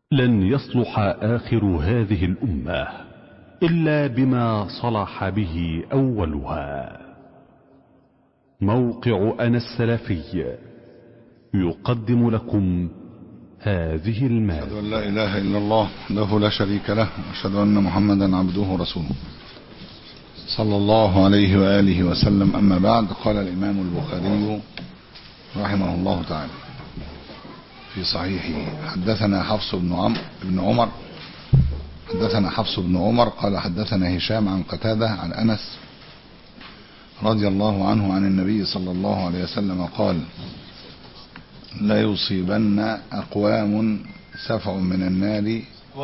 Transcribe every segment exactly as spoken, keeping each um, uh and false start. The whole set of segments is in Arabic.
لن يصلح آخر هذه الأمة إلا بما صلح به أولها. موقع أنا السلفي يقدم لكم هذه المادة. أشهد أن لا إله إلا الله وحده لا شريك له، وأشهد أن محمدا عبده ورسوله صلى الله عليه وآله وسلم. أما بعد، قال الإمام البخاري رحمه الله تعالى في صحيحه: حدثنا حفص بن عمرو بن عمر حدثنا حفص بن عمر قال حدثنا هشام عن قتادة عن أنس رضي الله عنه عن النبي صلى الله عليه وسلم قال: لا يصيبن أقوام سفع من النار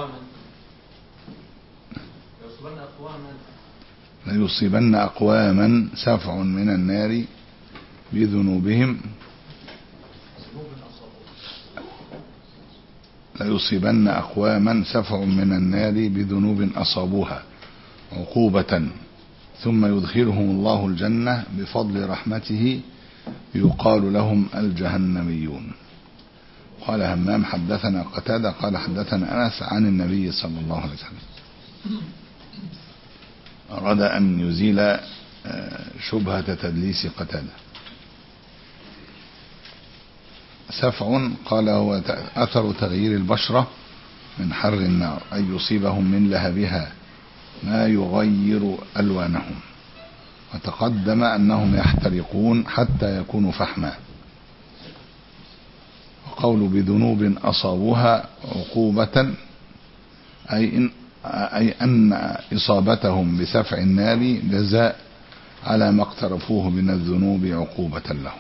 لا يصيبن أقواما سفع من النار بذنوبهم لا يصيبن أقواما سفع من النار بذنوب أصابوها عقوبة ثم يدخلهم الله الجنة بفضل رحمته يقال لهم الجهنميون. قال همام: حدثنا قتادة قال حدثنا أنس عن النبي صلى الله عليه وسلم. أراد أن يزيل شبهة تدليس قتادة. سفع قال هو أثر تغيير البشرة من حر النار، أي يصيبهم من لهبها ما يغير ألوانهم، وتقدم أنهم يحترقون حتى يكونوا فحما. وقول بذنوب أصابوها عقوبة أي, إن أي أن إصابتهم بسفع النار جزاء على ما اقترفوه من الذنوب عقوبة لهم.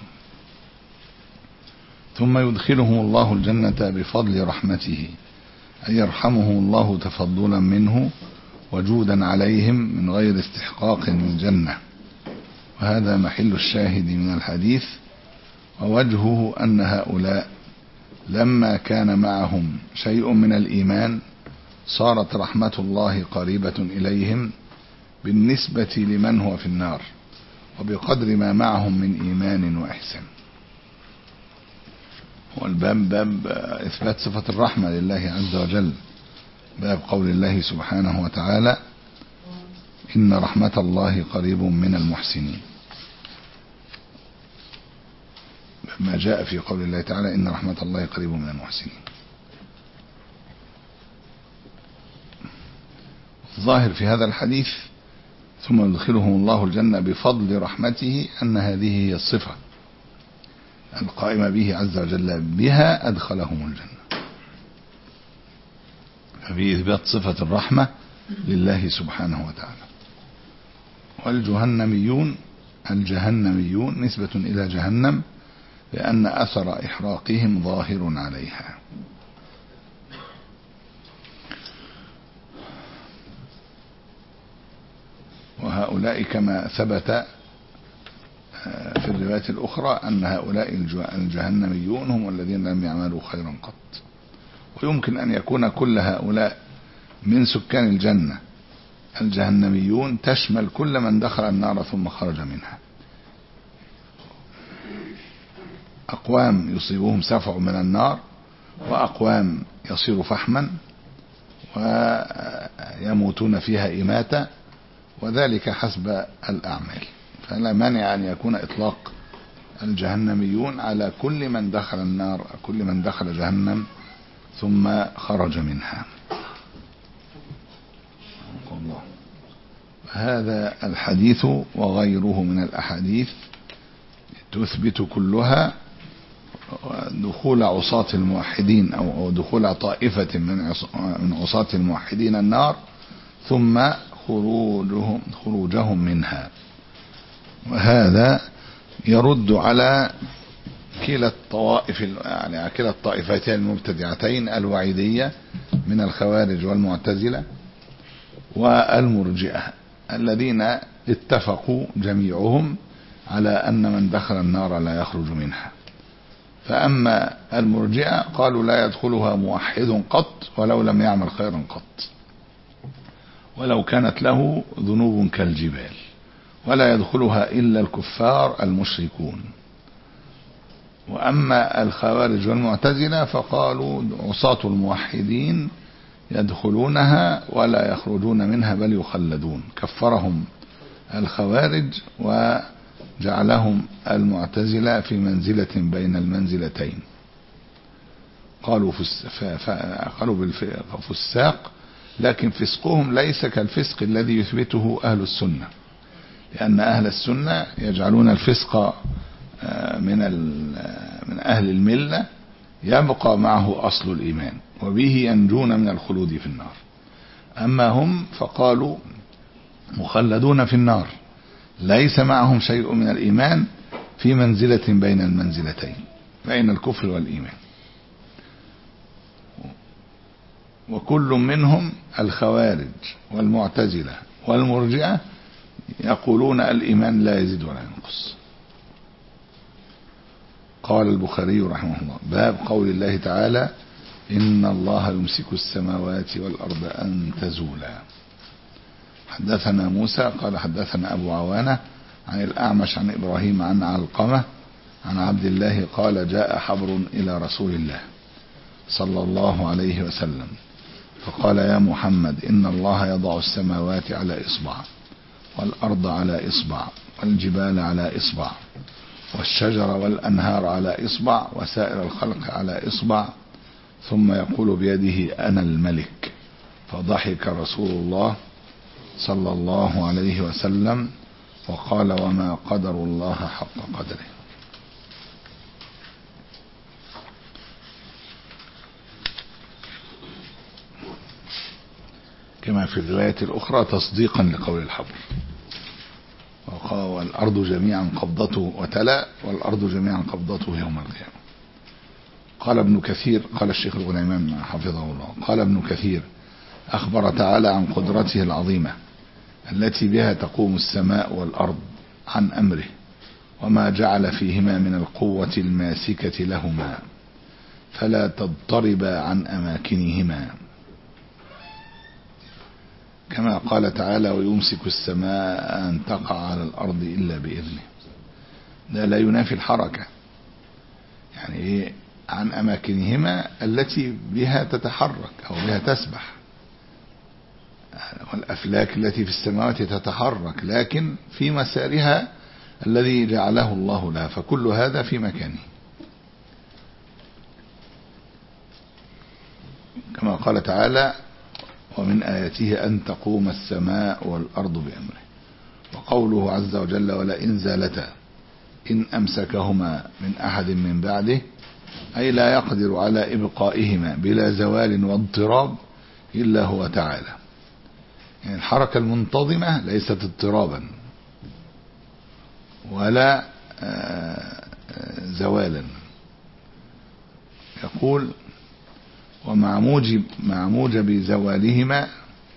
ثم يدخلهم الله الجنة بفضل رحمته، أي يرحمهم الله تفضلا منه وجودا عليهم من غير استحقاق للجنة. وهذا محل الشاهد من الحديث. ووجهه أن هؤلاء لما كان معهم شيء من الإيمان صارت رحمة الله قريبة إليهم بالنسبة لمن هو في النار، وبقدر ما معهم من إيمان وإحسان. والباب باب إثبات صفة الرحمة لله عز وجل، باب قول الله سبحانه وتعالى: إن رحمة الله قريب من المحسنين، ما جاء في قول الله تعالى: إن رحمة الله قريب من المحسنين. الظاهر في هذا الحديث: ثم يدخلهم الله الجنة بفضل رحمته، أن هذه هي الصفة القائمة به عز وجل، بها أدخلهم الجنة. ففي إثبات صفة الرحمة لله سبحانه وتعالى. والجهنميون الجهنميون نسبة إلى جهنم، لأن أثر إحراقهم ظاهر عليها. وهؤلاء كما ثبت في الروايات الأخرى أن هؤلاء الجهنميون هم الذين لم يعملوا خيرا قط. ويمكن أن يكون كل هؤلاء من سكان الجنة الجهنميون تشمل كل من دخل النار ثم خرج منها. أقوام يصيبهم سفع من النار، وأقوام يصير فحما ويموتون فيها إماتة، وذلك حسب الأعمال. فلا مانع أن يكون إطلاق الجهنميون على كل من دخل النار، كل من دخل جهنم ثم خرج منها. الله. هذا الحديث وغيره من الأحاديث تثبت كلها دخول عصاة الموحدين أو دخول طائفة من عصاة الموحدين النار، ثم خروجهم, خروجهم منها. وهذا يرد على كلا الطوائف يعني كلا الطائفتين المبتدعتين الوعيدية من الخوارج والمعتزلة والمرجئة، الذين اتفقوا جميعهم على أن من دخل النار لا يخرج منها. فأما المرجئة قالوا لا يدخلها موحد قط ولو لم يعمل خيرا قط، ولو كانت له ذنوب كالجبال، ولا يدخلها إلا الكفار المشركون. وأما الخوارج والمعتزلة فقالوا عصاة الموحدين يدخلونها ولا يخرجون منها بل يخلدون. كفرهم الخوارج وجعلهم المعتزلة في منزلة بين المنزلتين. قالوا قالوا بالفساق، لكن فسقهم ليس كالفسق الذي يثبته أهل السنة، لأن أهل السنة يجعلون الفسق من من أهل الملة يبقى معه أصل الإيمان وبه ينجون من الخلود في النار. أما هم فقالوا مخلدون في النار ليس معهم شيء من الإيمان، في منزلة بين المنزلتين بين الكفر والإيمان. وكل منهم الخوارج والمعتزلة والمرجئة يقولون الإيمان لا يزيد ولا ينقص. قال البخاري رحمه الله: باب قول الله تعالى: إن الله يمسك السماوات والأرض أن تزولا. حدثنا موسى قال حدثنا أبو عوانة عن الأعمش عن إبراهيم عن علقمة عن عبد الله قال: جاء حبر إلى رسول الله صلى الله عليه وسلم فقال: يا محمد، إن الله يضع السماوات على إصبع والأرض على إصبع والجبال على إصبع والشجر والأنهار على إصبع وسائر الخلق على إصبع، ثم يقول بيده: أنا الملك. فضحك رسول الله صلى الله عليه وسلم وقال: وما قدر الله حق قدره. كما في الرواية الأخرى تصديقا لقول الحبر. والأرض جميعا قبضته وتلا والأرض جميعا قبضته يوم القيامة. قال ابن كثير، قال الشيخ الغنيمان حفظه الله، قال ابن كثير: أخبر تعالى عن قدرته العظيمة التي بها تقوم السماء والأرض عن أمره وما جعل فيهما من القوة الماسكة لهما فلا تضطربا عن أماكنهما، كما قال تعالى: ويمسك السماء أن تقع على الأرض إلا بإذنه. ده لا ينافي الحركة، يعني إيه؟ عن أماكنهما التي بها تتحرك أو بها تسبح، والأفلاك التي في السماوات تتحرك لكن في مسارها الذي جعله الله لها، فكل هذا في مكانه. كما قال تعالى: ومن آياته أن تقوم السماء والأرض بأمره. وقوله عز وجل: ولئن زالتا إن أمسكهما من أحد من بعده، أي لا يقدر على إبقائهما بلا زوال واضطراب إلا هو تعالى. يعني الحركة المنتظمة ليست اضطرابا ولا زوالا. يقول: ومع موجب مع موجب زوالهما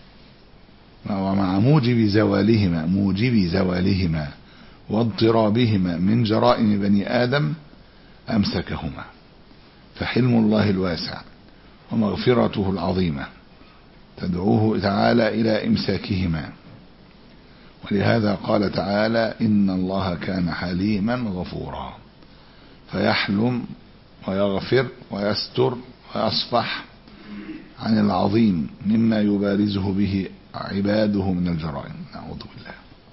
ومع موجب زوالهما موجب زوالهما واضطرابهما من جرائم بني آدم أمسكهما. فحلم الله الواسع ومغفرته العظيمة تدعوه تعالى إلى إمساكهما. ولهذا قال تعالى: إن الله كان حليما غفورا، فيحلم ويغفر ويستر ويصفح عن العظيم مما يبارزه به عباده من الجرائم. نعوذ بالله.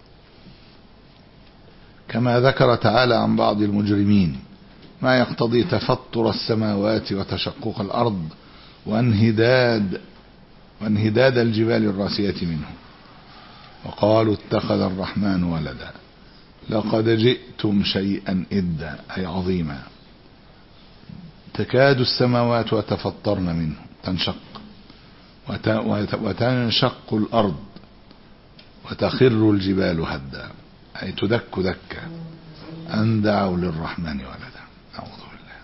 كما ذكر تعالى عن بعض المجرمين ما يقتضي تفطر السماوات وتشقق الأرض وانهداد وانهداد الجبال الراسية منه، وقالوا: اتخذ الرحمن ولدا لقد جئتم شيئا إدا، أي عظيما. تكاد السماوات وتفطرن منه، تنشق وتنشق الأرض وتخر الجبال هدا، أي تدك دكا، أن دعوا للرحمن ولدا. أعوذ بالله.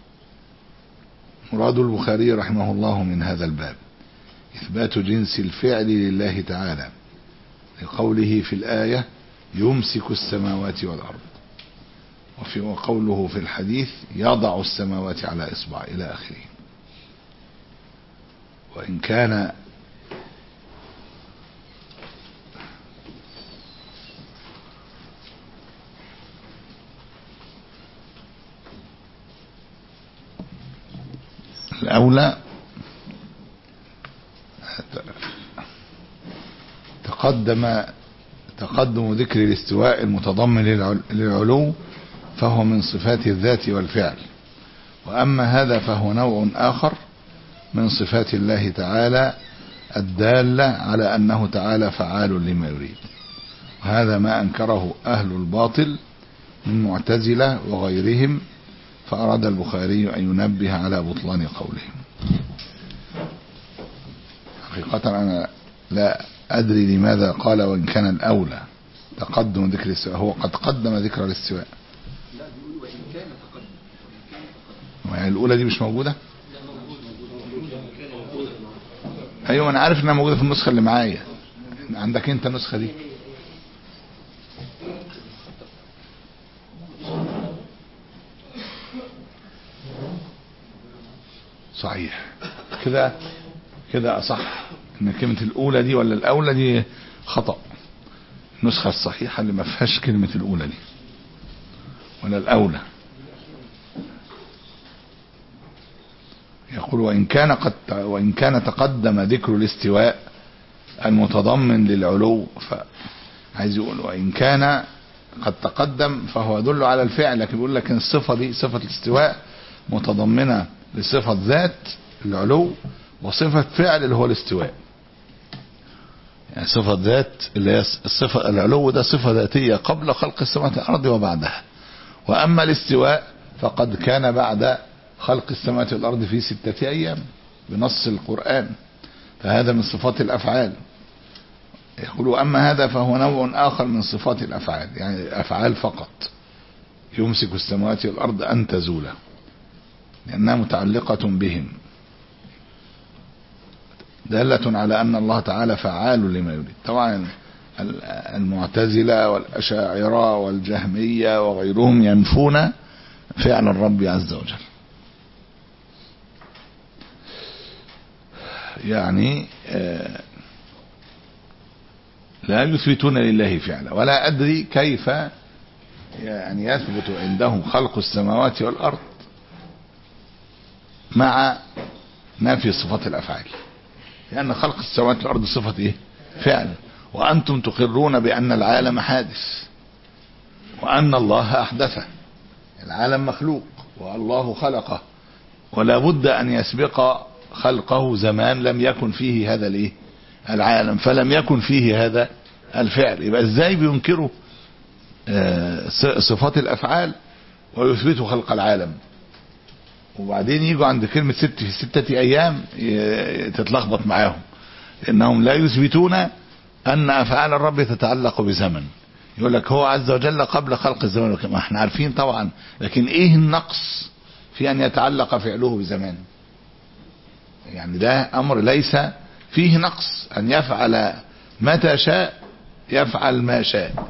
مراد البخاري رحمه الله من هذا الباب إثبات جنس الفعل لله تعالى، لقوله في الآية: يمسك السماوات والأرض، وفي وقوله في الحديث: يضع السماوات على إصبع، إلى آخره. وإن كان الأولى تقدم تقدم ذكر الاستواء المتضمن للعلو فهو من صفات الذات والفعل، وأما هذا فهو نوع آخر من صفات الله تعالى الدالة على أنه تعالى فعال لما يريد. وهذا ما أنكره أهل الباطل من معتزلة وغيرهم، فأراد البخاري أن ينبه على بطلان قولهم. حقيقة أنا لا أدري لماذا قال وإن كان الأولى تقدم ذكر الاستواء، هو قد قدم ذكر الاستواء. لا بيقول وإن كان تقدم، يعني الأولى دي مش موجودة؟ أيوة أنا عارف إنها موجودة في النسخة اللي معايا. عندك أنت النسخة دي؟ صحيح كده كده أصح إن كلمة الأولى دي ولا الأولى دي خطأ. النسخة الصحيحة اللي ما فيهاش كلمة الأولى دي ولا الأولى. يقول وإن كان قد وإن كان تقدم ذكر الاستواء المتضمن للعلو، فعايز يقول وإن كان قد تقدم فهو يدل على الفعل، لكن بيقول لك الصفة دي صفة الاستواء متضمنة لصفة ذات العلو وصفة فعل اللي هو الاستواء. يعني صفة ذات اللي هي الصفة العلو ده صفة ذاتية قبل خلق السماوات والأرض وبعدها، وأما الاستواء فقد كان بعد خلق السماوات والأرض في ستة أيام بنص القرآن، فهذا من صفات الأفعال. يقول أما هذا فهو نوع آخر من صفات الأفعال، يعني أفعال فقط، يمسك السماوات والأرض أن تزولا لأنها متعلقة بهم، دالة على أن الله تعالى فعال لما يريد. طبعا المعتزلة والأشاعرة والجهمية وغيرهم ينفون فعل الرب عز وجل، يعني لا يثبتون لله فعلا، ولا أدري كيف يعني يثبت عندهم خلق السماوات والأرض مع نفي صفات الأفعال، لأن خلق السماوات والأرض صفة إيه؟ فعل، وأنتم تقرون بأن العالم حادث وأن الله أحدثه. العالم مخلوق والله خلقه، ولا بد أن يسبق خلقه زمان لم يكن فيه هذا الإيه؟ العالم، فلم يكن فيه هذا الفعل. يبقى إزاي بينكروا آه صفات الأفعال ويثبتوا خلق العالم، وبعدين يجوا عند كلمة ست في ستة أيام تتلخبط معاهم، لأنهم لا يثبتون أن أفعال الرب تتعلق بزمن. يقول لك هو عز وجل قبل خلق الزمن، ما احنا عارفين طبعا، لكن ايه النقص في أن يتعلق فعله بزمان؟ يعني ده أمر ليس فيه نقص، أن يفعل متى شاء يفعل ما شاء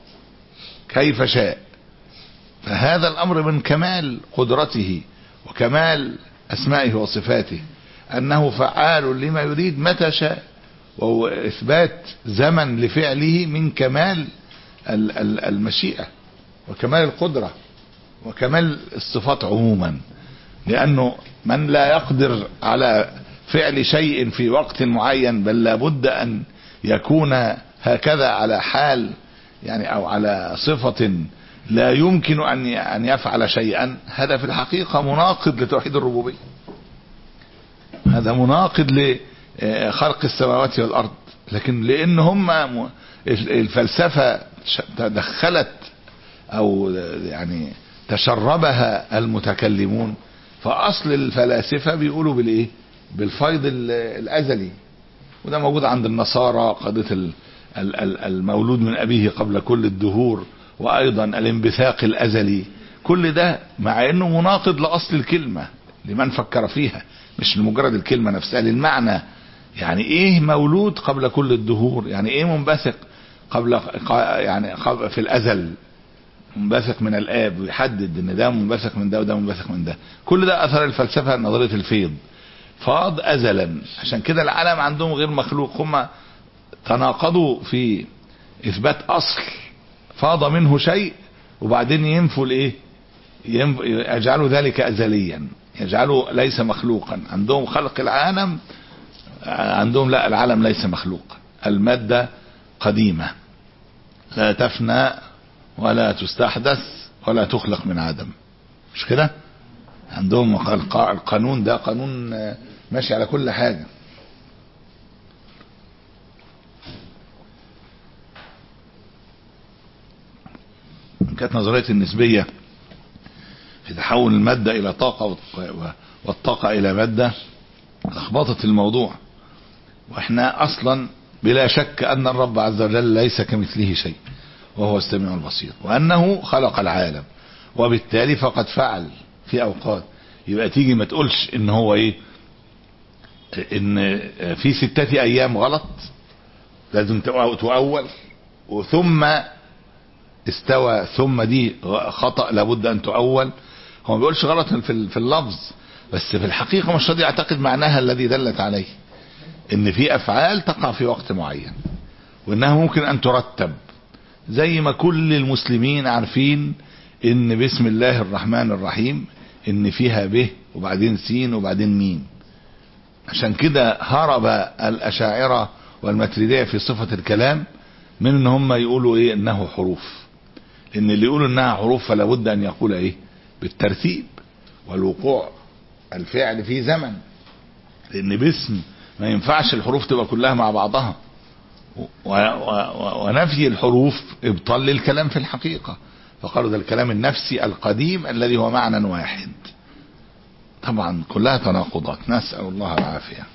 كيف شاء، فهذا الأمر من كمال قدرته وكمال أسمائه وصفاته أنه فعال لما يريد متى شاء، وهو إثبات زمن لفعله من كمال المشيئة وكمال القدرة وكمال الصفات عموما. لأنه من لا يقدر على فعل شيء في وقت معين، بل لابد أن يكون هكذا على حال يعني أو على صفة لا يمكن أن أن يفعل شيئا، هذا في الحقيقة مناقض لتوحيد الربوبية، هذا مناقض لخلق السماوات والأرض. لكن لأن هم الفلسفة تدخلت أو يعني تشربها المتكلمون، فأصل الفلاسفة بيقولوا بالإيه؟ بالفيض الأزلي، وده موجود عند النصارى، قضية المولود من أبيه قبل كل الدهور، وأيضا الانبثاق الأزلي. كل ده مع أنه مناقض لأصل الكلمة لمن فكر فيها، مش لمجرد الكلمة نفسها، للمعنى. يعني إيه مولود قبل كل الدهور؟ يعني إيه منبثق قبل يعني في الأزل، منبثق من الآب، ويحدد ان ده منبثق من ده وده منبثق من ده. كل ده أثر الفلسفة نظرية الفيض، فاض أزلا. عشان كده العالم عندهم غير مخلوق، هم تناقضوا في إثبات أصل فاض منه شيء، وبعدين ينفوا الايه؟ يجعلوا ذلك أزليا. يجعله ليس مخلوقا. عندهم خلق العالم، عندهم لا، العالم ليس مخلوق، المادة قديمة لا تفنى ولا تستحدث ولا تخلق من عدم، مش كده؟ عندهم القانون ده قانون ماشي على كل حاجة. كانت نظرية النسبية في تحول المادة إلى طاقة والطاقة إلى مادة لخبطت الموضوع. وإحنا أصلا بلا شك أن الرب عز وجل ليس كمثله شيء وهو السميع البصير، وأنه خلق العالم وبالتالي فقد فعل في أوقات. يبقى تيجي ما تقولش إن هو إيه، إن في ستة أيام غلط لازم تؤول، وثم استوى ثم دي خطأ لابد أن تؤول. هو ما بيقولش غلط في اللفظ، بس في الحقيقة مش راضي يعتقد معناها الذي دلت عليه، ان في افعال تقع في وقت معين وانها ممكن ان ترتب، زي ما كل المسلمين عارفين ان بسم الله الرحمن الرحيم ان فيها به وبعدين سين وبعدين ميم. عشان كده هرب الاشاعرة والماتريدية في صفة الكلام من ان هم يقولوا ايه انه حروف، ان اللي يقولوا انها حروف فلا بد ان يقول ايه بالترتيب والوقوع الفعل في زمن، لان باسم ما ينفعش الحروف تبقى كلها مع بعضها، ونفي الحروف ابطال للكلام في الحقيقة. فقالوا ده الكلام النفسي القديم الذي هو معنى واحد. طبعا كلها تناقضات، نسأل الله العافية.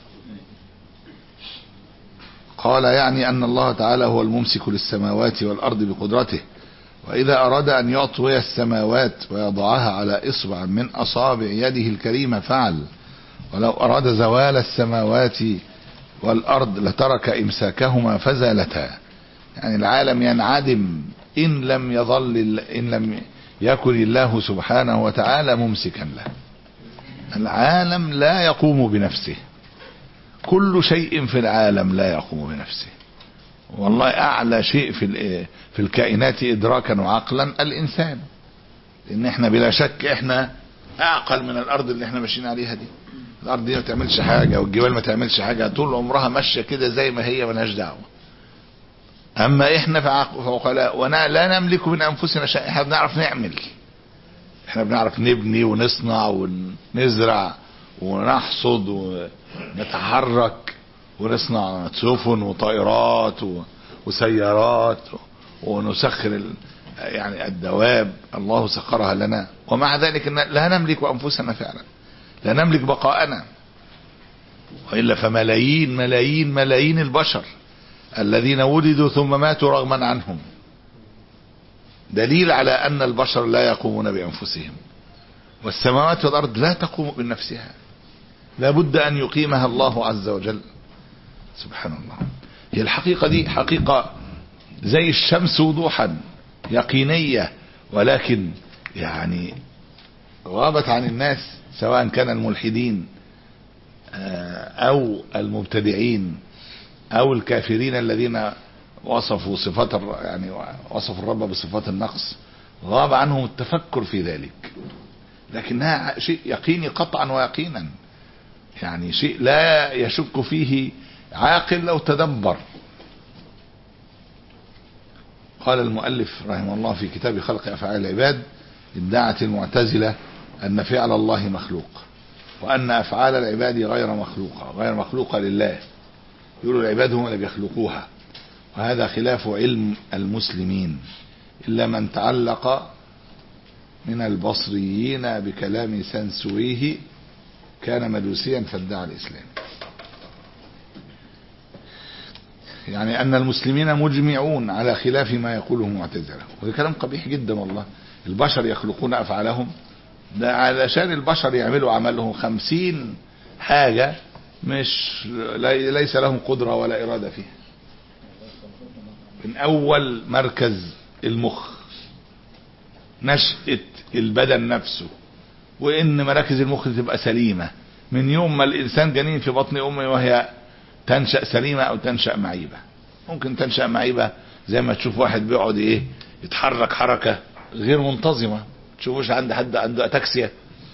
قال يعني أن الله تعالى هو الممسك للسماوات والأرض بقدرته، وإذا أراد أن يطوي السماوات ويضعها على إصبع من أصابع يده الكريمة فعل، ولو أراد زوال السماوات والأرض لترك إمساكهما فزالتا. يعني العالم ينعدم إن لم يظل إن لم يكن الله سبحانه وتعالى ممسكا له. العالم لا يقوم بنفسه، كل شيء في العالم لا يقوم بنفسه. والله أعلى شيء في في الكائنات إدراكا وعقلا الإنسان، لأن احنا بلا شك احنا أعقل من الأرض اللي احنا ماشيين عليها دي. الأرض دي ما تعملش حاجة والجبال ما تعملش حاجة، طول عمرها ماشية كده زي ما هي ملهاش دعوة. أما احنا في عقلاء ولا نملك من أنفسنا شيء، احنا بنعرف نعمل، احنا بنعرف نبني ونصنع ونزرع ونحصد ونتحرك ونصنع سفن وطائرات وسيارات ونسخر يعني الدواب، الله سخرها لنا. ومع ذلك لا نملك أنفسنا فعلا، لا نملك بقاءنا، وإلا فملايين ملايين ملايين البشر الذين ولدوا ثم ماتوا رغما عنهم دليل على أن البشر لا يقومون بأنفسهم. والسماوات والأرض لا تقوم بنفسها، لا بد أن يقيمها الله عز وجل سبحان الله. هي الحقيقة دي حقيقة زي الشمس وضوحا يقينية، ولكن يعني غابت عن الناس، سواء كان الملحدين أو المبتدعين أو الكافرين الذين وصفوا صفات يعني وصفوا الرب بصفات النقص، غاب عنهم التفكر في ذلك. لكنها شيء يقيني قطعا ويقينا، يعني شيء لا يشك فيه عاقل لو تدبر. قال المؤلف رحمه الله في كتاب خلق أفعال العباد: ادعت المعتزلة أن فعل الله مخلوق، وأن أفعال العباد غير مخلوقة غير مخلوقة لله، يقولوا العباد هم اللي بيخلقوها، وهذا خلاف علم المسلمين، إلا من تعلق من البصريين بكلام سنسويه كان مدوسيا فادعى الإسلام. يعني أن المسلمين مجمعون على خلاف ما يقوله المعتزلة، وده كلام قبيح جدا والله. البشر يخلقون أفعالهم، ده علشان البشر يعملوا عملهم خمسين حاجة مش ليس لهم قدرة ولا إرادة فيها. من أول مركز المخ، نشأة البدن نفسه، وإن مراكز المخ تبقى سليمة من يوم ما الإنسان جنين في بطن أمه وهي تنشأ سليمة أو تنشأ معيبة. ممكن تنشأ معيبة زي ما تشوف واحد بيقعد إيه يتحرك حركة غير منتظمة، تشوفوش عند حد عنده أتاكسيا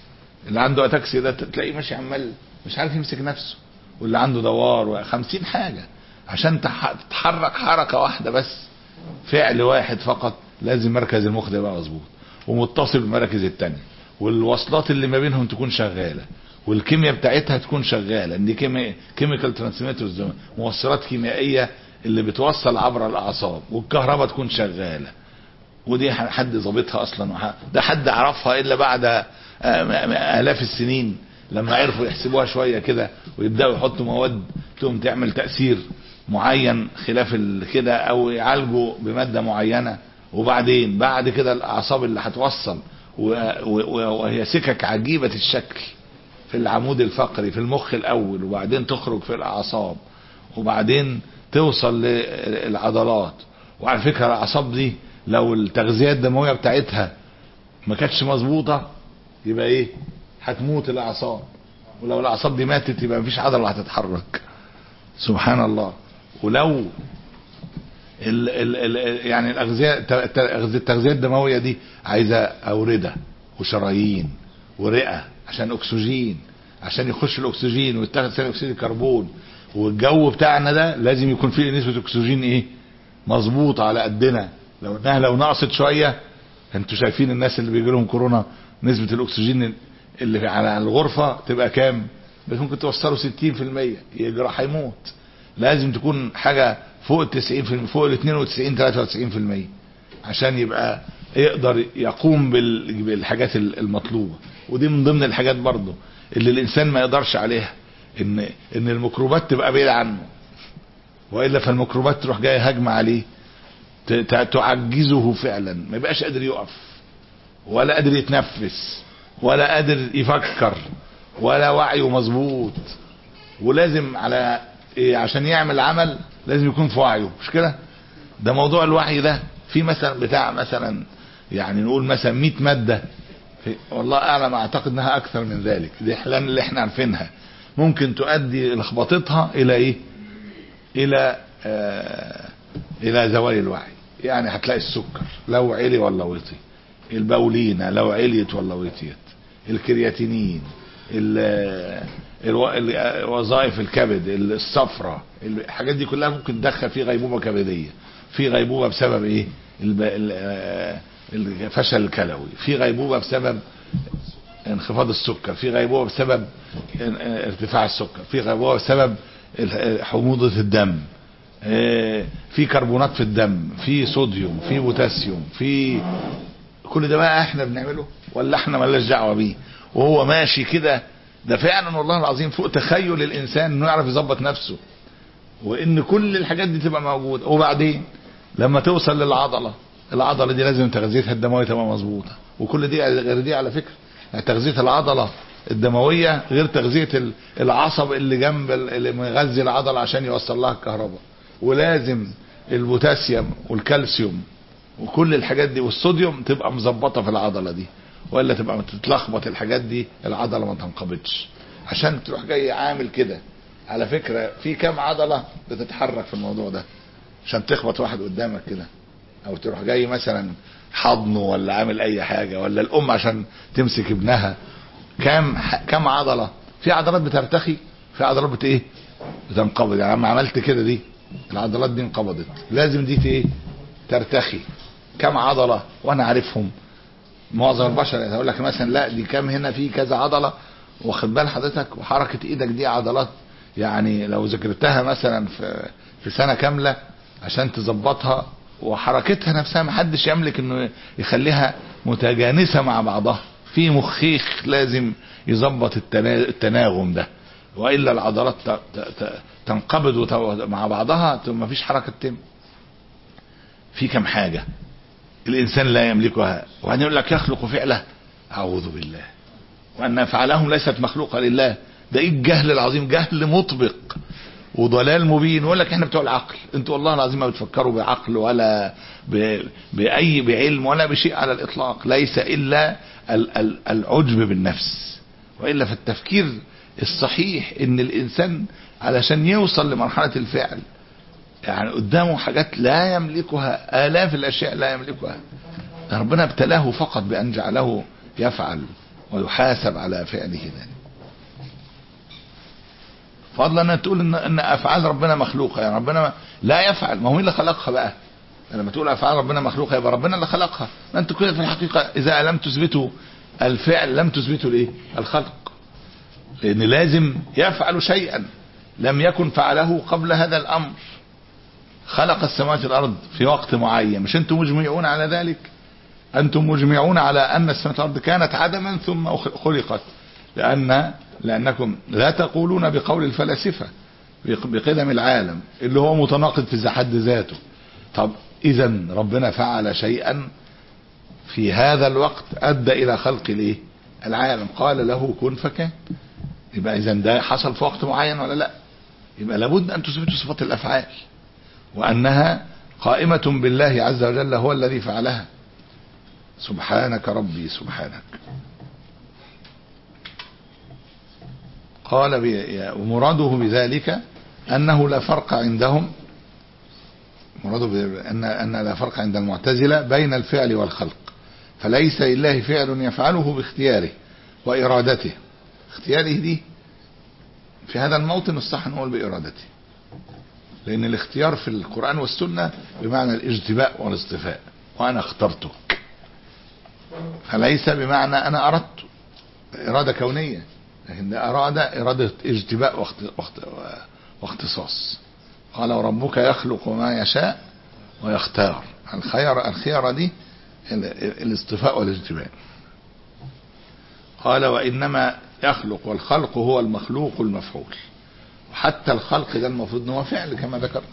اللي عنده اتاكسي ده تلاقيه ماشي عمال مش عارف يمسك نفسه، واللي عنده دوار وخمسين حاجة عشان تتحرك حركة واحدة بس، فعل واحد فقط، لازم مركز المخ ده يبقى مظبوط ومتصل بالمراكز التانية، والوصلات اللي ما بينهم تكون شغالة، والكيمياء بتاعتها تكون شغالة، دي كيميكال ترانسميترز، موصلات كيميائية اللي بتوصل عبر الاعصاب، والكهرباء تكون شغالة. ودي حد ظابطها اصلا؟ ده حد عرفها الا بعد الاف السنين، لما عرفوا يحسبوها شوية كده ويبدأوا يحطوا مواد تقوم تعمل تأثير معين خلاف كده، او يعالجوا بمادة معينة. وبعدين بعد كده الاعصاب اللي هتوصل وهي سكك عجيبة الشكل في العمود الفقري في المخ الاول، وبعدين تخرج في الاعصاب، وبعدين توصل للعضلات. وعلى فكرة الاعصاب دي لو التغذية الدموية بتاعتها ما كانتش مظبوطة يبقى ايه؟ هتموت الاعصاب. ولو الاعصاب دي ماتت يبقى مفيش عضلة هتتحرك. سبحان الله. ولو ال ال ال يعني الاغذية التغذية الدموية دي عايزة اوردة وشرايين ورئة عشان اكسجين، عشان يخش الاكسجين ويتاخد ثاني اكسيد الكربون، والجو بتاعنا ده لازم يكون فيه نسبة اكسجين ايه؟ مظبوطة على قدنا. لو انها لو نقصت شوية، انتوا شايفين الناس اللي بيجي لهم كورونا نسبة الاكسجين اللي على الغرفة تبقى كام؟ بس ممكن توصلوا ستين في المية، يجرى هيموت. لازم تكون حاجة فوق التسعين في المية، فوق الاثنين وتسعين ثلاثة وتسعين في المية، عشان يبقى يقدر يقوم بالحاجات المطلوبة. ودي من ضمن الحاجات برضو اللي الانسان ما يقدرش عليها، ان ان الميكروبات تبقى بعيدة عنه، وإلا فالميكروبات تروح جاية هجمة عليه تعجزه فعلا، ما يبقاش قادر يقف ولا قادر يتنفس ولا قادر يفكر ولا وعيه مظبوط. ولازم على إيه؟ عشان يعمل عمل لازم يكون في وعيه، مش كده؟ ده موضوع الوعي ده في مثلا بتاع مثلا يعني نقول مثلا مية مادة، والله اعلم اعتقد انها اكثر من ذلك، دي حلان اللي احنا عارفينها ممكن تؤدي لخبطتها الى ايه؟ الى آه الى زوال الوعي. يعني هتلاقي السكر لو علي ولا وطي، البولينة لو عليت ولا وطيت، الكرياتينين، وظائف الكبد، الصفرة، الحاجات دي كلها ممكن تدخل في غيبوبة كبدية، في غيبوبة بسبب ايه؟ الفشل الكلوي، في غيبوبة بسبب انخفاض السكر، في غيبوبة بسبب ارتفاع السكر، في غيبوبة بسبب حموضة الدم، في كربونات في الدم، في صوديوم، في بوتاسيوم، في كل ده بقى احنا بنعمله ولا احنا مالناش دعوه بيه؟ وهو ماشي كده. ده فعلا والله العظيم فوق تخيل الانسان انه يعرف يظبط نفسه، وان كل الحاجات دي تبقى موجوده. وبعدين لما توصل للعضله، العضله دي لازم تغذيتها الدمويه تبقى مظبوطه، وكل دي غير دي على فكره. يعني تغذيه العضله الدمويه غير تغذيه العصب اللي جنب اللي مغذي العضله عشان يوصل لها الكهرباء. ولازم البوتاسيوم والكالسيوم وكل الحاجات دي والصوديوم تبقى مظبطه في العضله دي، والا تبقى تتلخبط الحاجات دي، العضله ما تنقبضش. عشان تروح جاي عامل كده. على فكره في كام عضله بتتحرك في الموضوع ده عشان تخبط واحد قدامك كده، او تروح جاي مثلا حضنه ولا عامل اي حاجه، ولا الام عشان تمسك ابنها. كام كام عضله؟ في عضلات بترتخي، في عضلات بت ايه؟ بتنقبض. يعني لما عملت كده دي العضلات دي انقبضت، لازم دي ايه؟ ترتخي. كم عضلة وانا عارفهم؟ معظم البشر يقول لك مثلا لا دي كم هنا في كذا عضلة، واخد بال حضرتك؟ وحركة ايدك دي عضلات، يعني لو ذكرتها مثلا في في سنة كاملة عشان تظبطها، وحركتها نفسها محدش يملك انه يخليها متجانسة مع بعضها. في مخيخ لازم يظبط التناغم ده، وإلا العضلات تنقبض مع بعضها ما فيش حركة تتم. في كم حاجة الإنسان لا يملكها، وبعدين يقول لك يخلق فعله، أعوذ بالله، وأن أفعالهم ليست مخلوقة لله. ده إيه الجهل العظيم؟ جهل مطبق وضلال مبين. ويقول لك إحنا بتوع العقل، أنتوا والله العظيم ما بتفكروا بعقل ولا ب... بأي بعلم ولا بشيء على الإطلاق، ليس إلا ال... ال... العجب بالنفس. وإلا فالتفكير الصحيح إن الإنسان علشان يوصل لمرحلة الفعل يعني قدامه حاجات لا يملكها، آلاف الأشياء لا يملكها. ربنا ابتلاه فقط بأن جعله يفعل ويحاسب على فعله ذلك. فضلا ان تقول ان, إن افعال ربنا مخلوقه، يعني ربنا لا يفعل، ما هو مين اللي خلقها بقى؟ لما تقول افعال ربنا مخلوقه يبقى ربنا اللي خلقها. ما انتوا كده في الحقيقه اذا لم تثبتوا الفعل لم تثبتوا الايه؟ الخلق، لان لازم يفعل شيئا لم يكن فعله قبل هذا الامر. خلق السماوات والارض في وقت معين، مش انتم مجمعون على ذلك؟ انتم مجمعون على ان السماوات والارض كانت عدما ثم خلقت، لان لانكم لا تقولون بقول الفلاسفه بقدم العالم اللي هو متناقض في حد ذاته. طب اذا ربنا فعل شيئا في هذا الوقت ادى الى خلق الايه؟ العالم، قال له كن فكان. يبقى اذا ده حصل في وقت معين ولا لا؟ يبقى لابد ان تثبتوا صفات الافعال وانها قائمة بالله عز وجل، هو الذي فعلها. سبحانك ربي سبحانك. قال ومراده بذلك انه لا فرق عندهم، مراده ان ان لا فرق عند المعتزلة بين الفعل والخلق، فليس لله فعل يفعله باختياره وارادته. اختياره دي في هذا الموطن الصح نقول بارادته، لان الاختيار في القرآن والسنة بمعنى الاجتباء والاصطفاء، وانا اخترتك، فليس بمعنى انا اردت ارادة كونية، لكن ده اراد ارادة اجتباء واختصاص. قال وربك يخلق ما يشاء ويختار. الخيار الخيار دي الاصطفاء والاجتباء. قال وانما يخلق، والخلق هو المخلوق المفعول، وحتى الخلق ده المفروض ان هو فعل كما ذكرنا.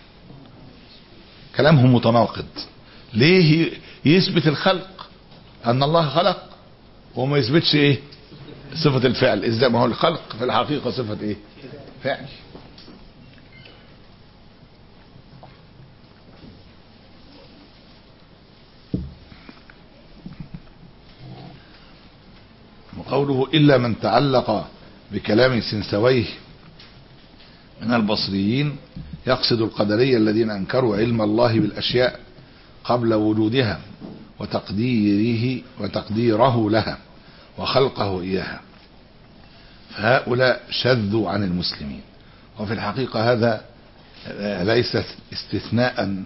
كلامهم متناقض. ليه يثبت الخلق ان الله خلق وما يثبتش ايه؟ صفة الفعل. ازاي؟ ما هو الخلق في الحقيقة صفة ايه؟ فعل. وقوله إلا من تعلق بكلام سنسويه من البصريين يقصد القدرية الذين أنكروا علم الله بالأشياء قبل وجودها وتقديره وتقديره لها وخلقه إياها، فهؤلاء شذوا عن المسلمين. وفي الحقيقة هذا ليس استثناء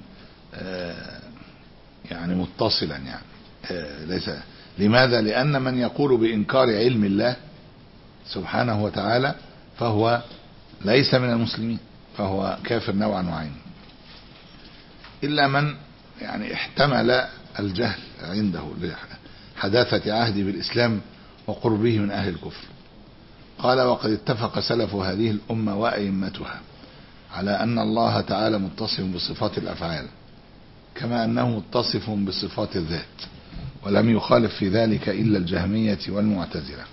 يعني متصلا، يعني ليس. لماذا؟ لأن من يقول بإنكار علم الله سبحانه وتعالى فهو ليس من المسلمين، فهو كافر نوعا وعين، إلا من يعني احتمل الجهل عنده لحداثة عهده بالإسلام وقربه من أهل الكفر. قال وقد اتفق سلف هذه الأمة وأئمتها على أن الله تعالى متصف بصفات الأفعال كما أنه متصف بصفات الذات، ولم يخالف في ذلك إلا الجهمية والمعتزلة،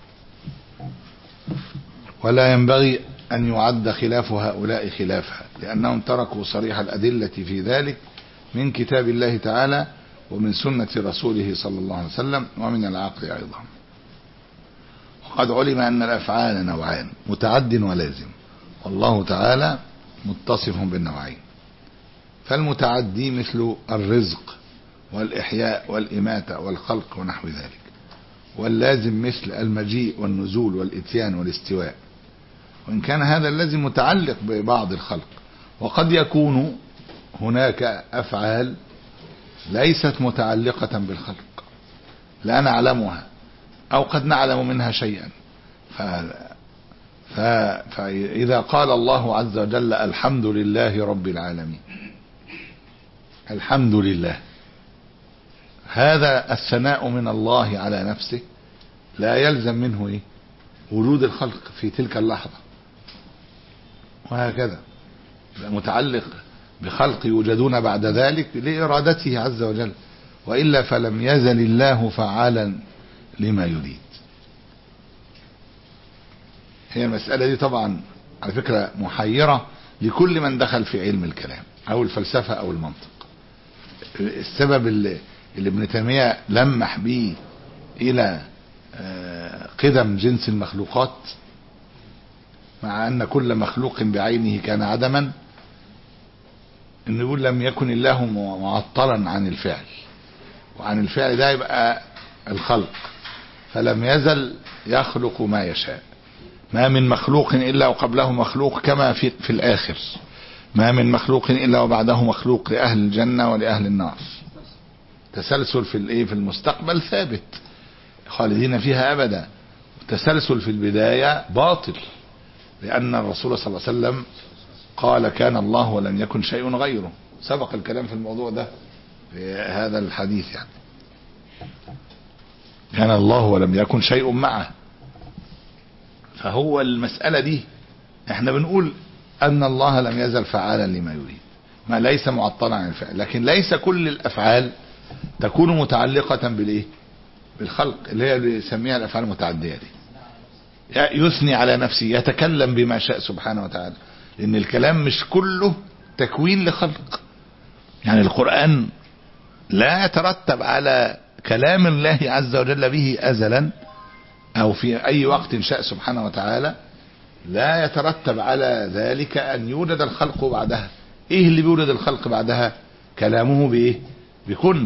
ولا ينبغي أن يعد خلاف هؤلاء خلافها، لأنهم تركوا صريح الأدلة في ذلك من كتاب الله تعالى ومن سنة رسوله صلى الله عليه وسلم ومن العقل أيضا. وقد علم أن الأفعال نوعان، متعد ولازم، والله تعالى متصف بالنوعين. فالمتعدي مثل الرزق والإحياء والإماتة والخلق ونحو ذلك، واللازم مثل المجيء والنزول والإتيان والاستواء، وإن كان هذا اللازم متعلق ببعض الخلق. وقد يكون هناك أفعال ليست متعلقة بالخلق لا نعلمها، أو قد نعلم منها شيئا. ف... ف... فإذا قال الله عز وجل الحمد لله رب العالمين، الحمد لله، هذا الثناء من الله على نفسه لا يلزم منه إيه؟ وجود الخلق في تلك اللحظة، وهكذا متعلق بخلق يوجدون بعد ذلك لإرادته عز وجل، وإلا فلم يزل الله فعالا لما يريد. هي المسألة دي طبعا على فكرة محيرة لكل من دخل في علم الكلام أو الفلسفة أو المنطق. السبب اللي, اللي ابن تيمية لمح به إلى قدم جنس المخلوقات مع أن كل مخلوق بعينه كان عدما، إنه يقول لم يكن الله معطلا عن الفعل، وعن الفعل ده يبقى الخلق، فلم يزل يخلق ما يشاء. ما من مخلوق إلا وقبله مخلوق، كما في, في الآخر ما من مخلوق إلا وبعده مخلوق، لأهل الجنة ولأهل النار. تسلسل في الايه في المستقبل ثابت، خالدين فيها أبدا. التسلسل في البداية باطل، لأن الرسول صلى الله عليه وسلم قال كان الله ولم يكن شيء غيره. سبق الكلام في الموضوع ده في هذا الحديث، يعني كان الله ولم يكن شيء معه. فهو المسألة دي احنا بنقول أن الله لم يزل فعالا لما يريد، ما ليس معطلا عن الفعل، لكن ليس كل الأفعال تكون متعلقة بالإيه؟ بالخلق، اللي هي اللي يسميها الأفعال المتعدية دي. يثني على نفسه، يتكلم بما شاء سبحانه وتعالى، لأن الكلام مش كله تكوين لخلق. يعني القرآن لا يترتب على كلام الله عز وجل به أزلا أو في أي وقت شاء سبحانه وتعالى، لا يترتب على ذلك أن يوجد الخلق بعدها. إيه اللي بيوجد الخلق بعدها؟ كلامه بإيه؟ بكن.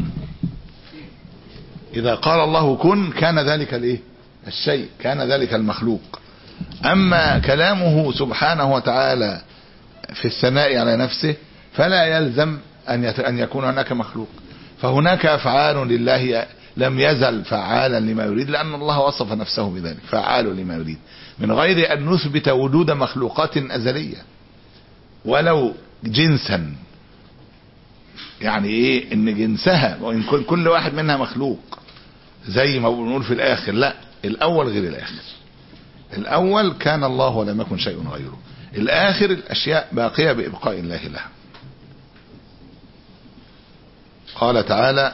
إذا قال الله كن كان ذلك الإيه؟ الشيء، كان ذلك المخلوق. أما كلامه سبحانه وتعالى في الثناء على نفسه فلا يلزم أن أن يكون هناك مخلوق. فهناك أفعال لله لم يزل فعالا لما يريد، لأن الله وصف نفسه بذلك، فعال لما يريد، من غير أن نثبت وجود مخلوقات أزلية ولو جنسا. يعني إيه؟ إن جنسها وإن كل واحد منها مخلوق زي ما بنقول في الآخر، لا، الأول غير الآخر. الأول كان الله ولم يكن شيء غيره، الآخر الأشياء باقية بإبقاء الله لها. قال تعالى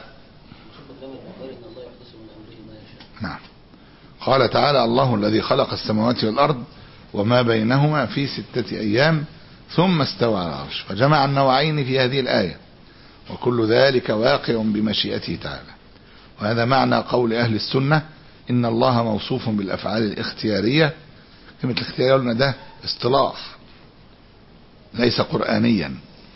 نعم قال تعالى الله الذي خلق السماوات والأرض وما بينهما في ستة أيام ثم استوى على العرش، فجمع النوعين في هذه الآية، وكل ذلك واقع بمشيئته تعالى. وهذا معنى قول أهل السنة إن الله موصوف بالأفعال الاختيارية. كلمة الاختيارية قلنا ده اصطلاح ليس قرآنيا،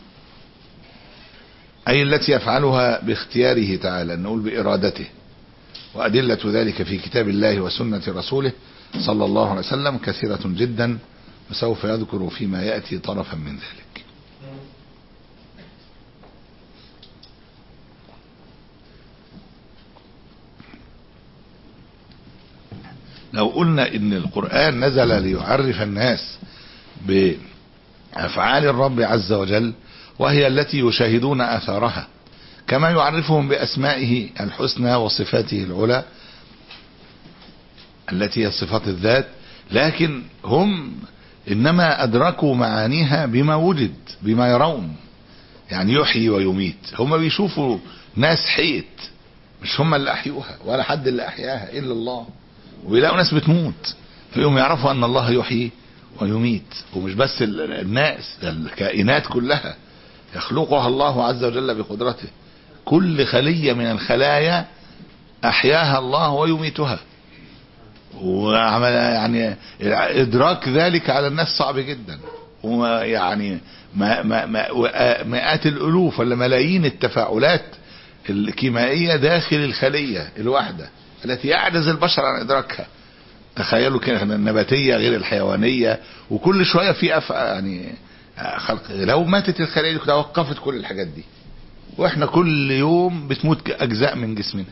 أي التي يفعلها باختياره تعالى، نقول بإرادته. وأدلة ذلك في كتاب الله وسنة رسوله صلى الله عليه وسلم كثيرة جدا، وسوف يذكر فيما يأتي طرفا من ذلك. لو قلنا إن القرآن نزل ليعرف الناس بأفعال الرب عز وجل، وهي التي يشاهدون آثارها، كما يعرفهم بأسمائه الحسنى وصفاته العلى التي هي صفات الذات، لكن هم إنما أدركوا معانيها بما وجد، بما يرون. يعني يحيي ويميت، هم بيشوفوا ناس حيت، مش هم اللي أحيوها ولا حد اللي أحياها إلا الله، ويلاقوا ناس بتموت فيهم يعرفوا أن الله يحيي ويميت. ومش بس الناس، الكائنات كلها يخلقها الله عز وجل بقدرته. كل خلية من الخلايا أحياها الله ويميتها، وعمل يعني إدراك ذلك على الناس صعب جدا. ويعني ما ما ما مئات الألوف ولا ملايين التفاعلات الكيميائية داخل الخلية الواحدة التي يعجز البشر عن إدراكها. تخيلوا كده، النباتية غير الحيوانية، وكل شوية في أف يعني خلق. لو ماتت الخلية دي توقفت كل الحاجات دي، واحنا كل يوم بتموت أجزاء من جسمنا.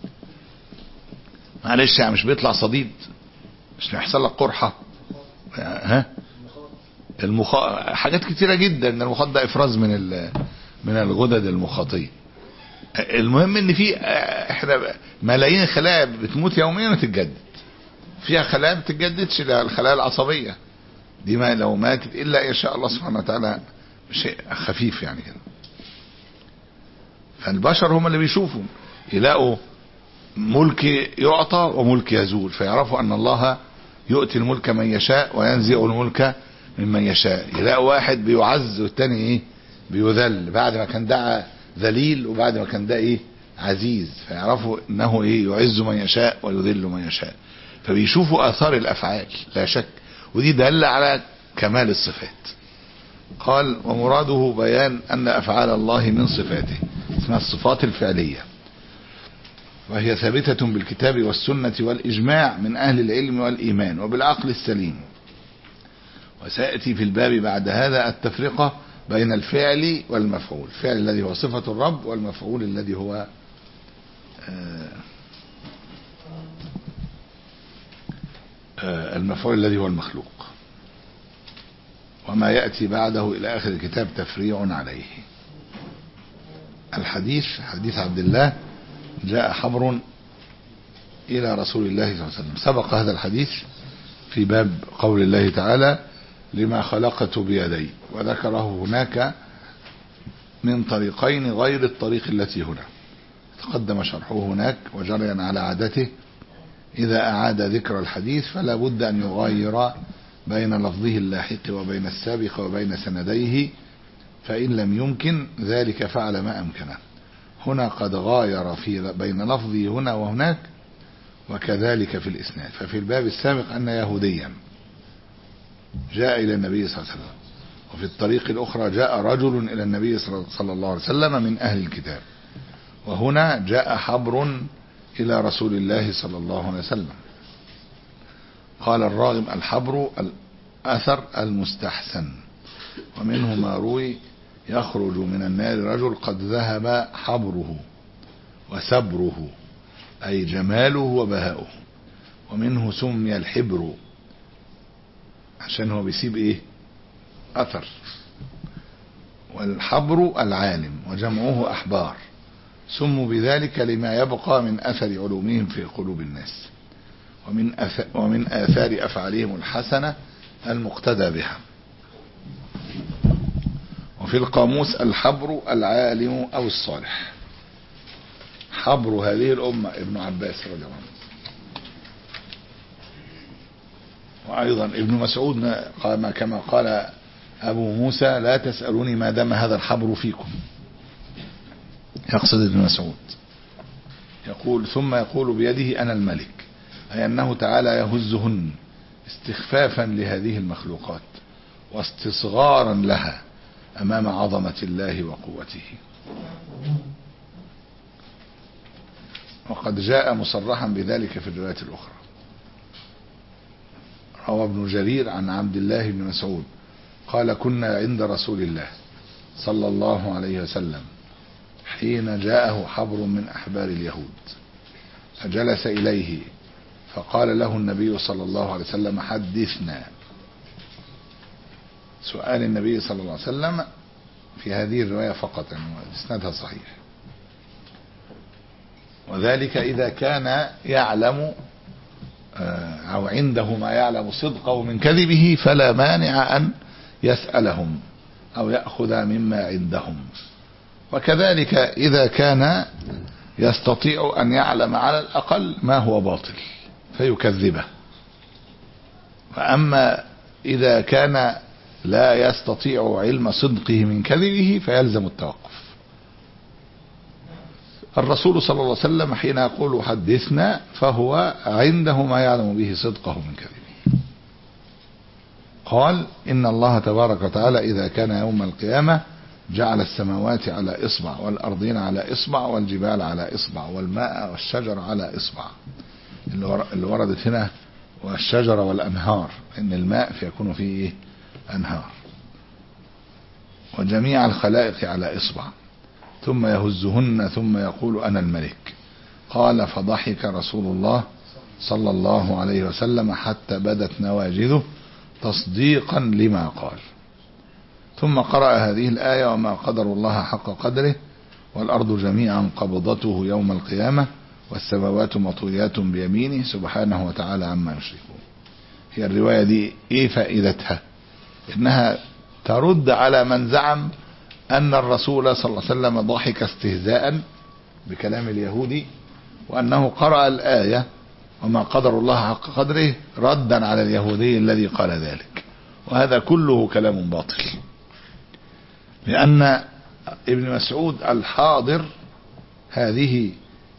معلش يعني مش بيطلع صديد، مش بيحصل لك قرحة، ها المخ... حاجات كتيرة جدا. المخاط ده إفراز من ال... من الغدد المخاطية. المهم ان في احنا ملايين خلايا بتموت يوميا وتتجدد. فيها خلايا ما بتتجددش، الخلايا العصبية دي ما لو ماتت الا ان شاء الله سبحانه وتعالى شيء خفيف يعني كده. فالبشر هم اللي بيشوفوا، يلاقوا ملك يعطى وملك يزول، فيعرفوا ان الله يؤتي الملك من يشاء وينزع الملك ممن يشاء. يلاقوا واحد بيعز والتاني ايه بيذل، بعد ما كان دعا ذليل وبعد ما كان ده ايه عزيز، فيعرفوا انه ايه يعز من يشاء ويذل من يشاء. فبيشوفوا اثار الافعال لا شك، ودي دل على كمال الصفات. قال ومراده بيان ان افعال الله من صفاته، اسمها الصفات الفعلية. وهي ثابتة بالكتاب والسنة والإجماع من أهل العلم والإيمان وبالعقل السليم. وسيأتي في الباب بعد هذا التفرقة بين الفعل والمفعول، الفعل الذي هو صفة الرب والمفعول الذي هو المفعول الذي هو المخلوق. وما يأتي بعده إلى آخر الكتاب تفريع عليه. الحديث حديث عبد الله: جاء حبر إلى رسول الله صلى الله عليه وسلم. سبق هذا الحديث في باب قول الله تعالى: لما خلقت بيدي، وذكره هناك من طريقين غير الطريق التي هنا. تقدم شرحه هناك، وجريا على عادته إذا أعاد ذكر الحديث فلا بد أن يغاير بين لفظه اللاحق وبين السابق وبين سنديه، فإن لم يمكن ذلك فعل ما أمكنه. هنا قد غاير في بين لفظه هنا وهناك، وكذلك في الإسناد. ففي الباب السابق أن يهوديا جاء إلى النبي صلى الله عليه وسلم، وفي الطريق الأخرى جاء رجل إلى النبي صلى الله عليه وسلم من أهل الكتاب، وهنا جاء حبر إلى رسول الله صلى الله عليه وسلم. قال الراغب: الحبر الأثر المستحسن، ومنه ما روي: يخرج من النار رجل قد ذهب حبره وسبره، أي جماله وبهاؤه. ومنه سمي الحبر عشان هو بيسيب ايه؟ أثر. والحبر العالم، وجمعه أحبار، سموا بذلك لما يبقى من أثر علومهم في قلوب الناس، ومن ومن آثار أفعالهم الحسنة المقتدى بها. وفي القاموس: الحبر العالم أو الصالح. حبر هذه الأمة ابن عباس رضي الله عنه، وأيضا ابن مسعود كما قال أبو موسى: لا تسألوني ما دام هذا الحبر فيكم. يقصد ابن مسعود. يقول: ثم يقول بيده أنا الملك، أي أنه تعالى يهزهن استخفافا لهذه المخلوقات واستصغارا لها أمام عظمة الله وقوته. وقد جاء مصرحا بذلك في الرواية الأخرى. روى ابن جرير عن عبد الله بن مسعود قال: كنا عند رسول الله صلى الله عليه وسلم حين جاءه حبر من أحبار اليهود، فجلس إليه فقال له النبي صلى الله عليه وسلم: حدثنا. سؤال النبي صلى الله عليه وسلم في هذه الرواية فقط، يعني اسنادها صحيح. وذلك إذا كان يعلم أو عنده ما يعلم صدقه من كذبه فلا مانع أن يسألهم أو يأخذ مما عندهم. وكذلك إذا كان يستطيع أن يعلم على الأقل ما هو باطل فيكذبه. وأما إذا كان لا يستطيع علم صدقه من كذبه فيلزم التوقف. الرسول صلى الله عليه وسلم حين يقول حدثنا فهو عنده ما يعلم به صدقه من كذبه. قال: إن الله تبارك وتعالى إذا كان يوم القيامة جعل السماوات على إصبع، والأرضين على إصبع، والجبال على إصبع، والماء والشجر على إصبع، اللي وردت هنا والشجر والأنهار، إن الماء فيكون فيه أنهار، وجميع الخلائق على إصبع، ثم يهزهن ثم يقول أنا الملك. قال: فضحك رسول الله صلى الله عليه وسلم حتى بدت نواجذه تصديقا لما قال. ثم قرأ هذه الآية: وما قدر الله حق قدره والأرض جميعا قبضته يوم القيامة والسماوات مطويات بيمينه سبحانه وتعالى عما يشركون. هي الرواية دي ايه فائدتها؟ انها ترد على من زعم ان الرسول صلى الله عليه وسلم ضحك استهزاء بكلام اليهودي، وانه قرأ الآية وما قدر الله حق قدره ردا على اليهودي الذي قال ذلك. وهذا كله كلام باطل، لأن ابن مسعود الحاضر هذه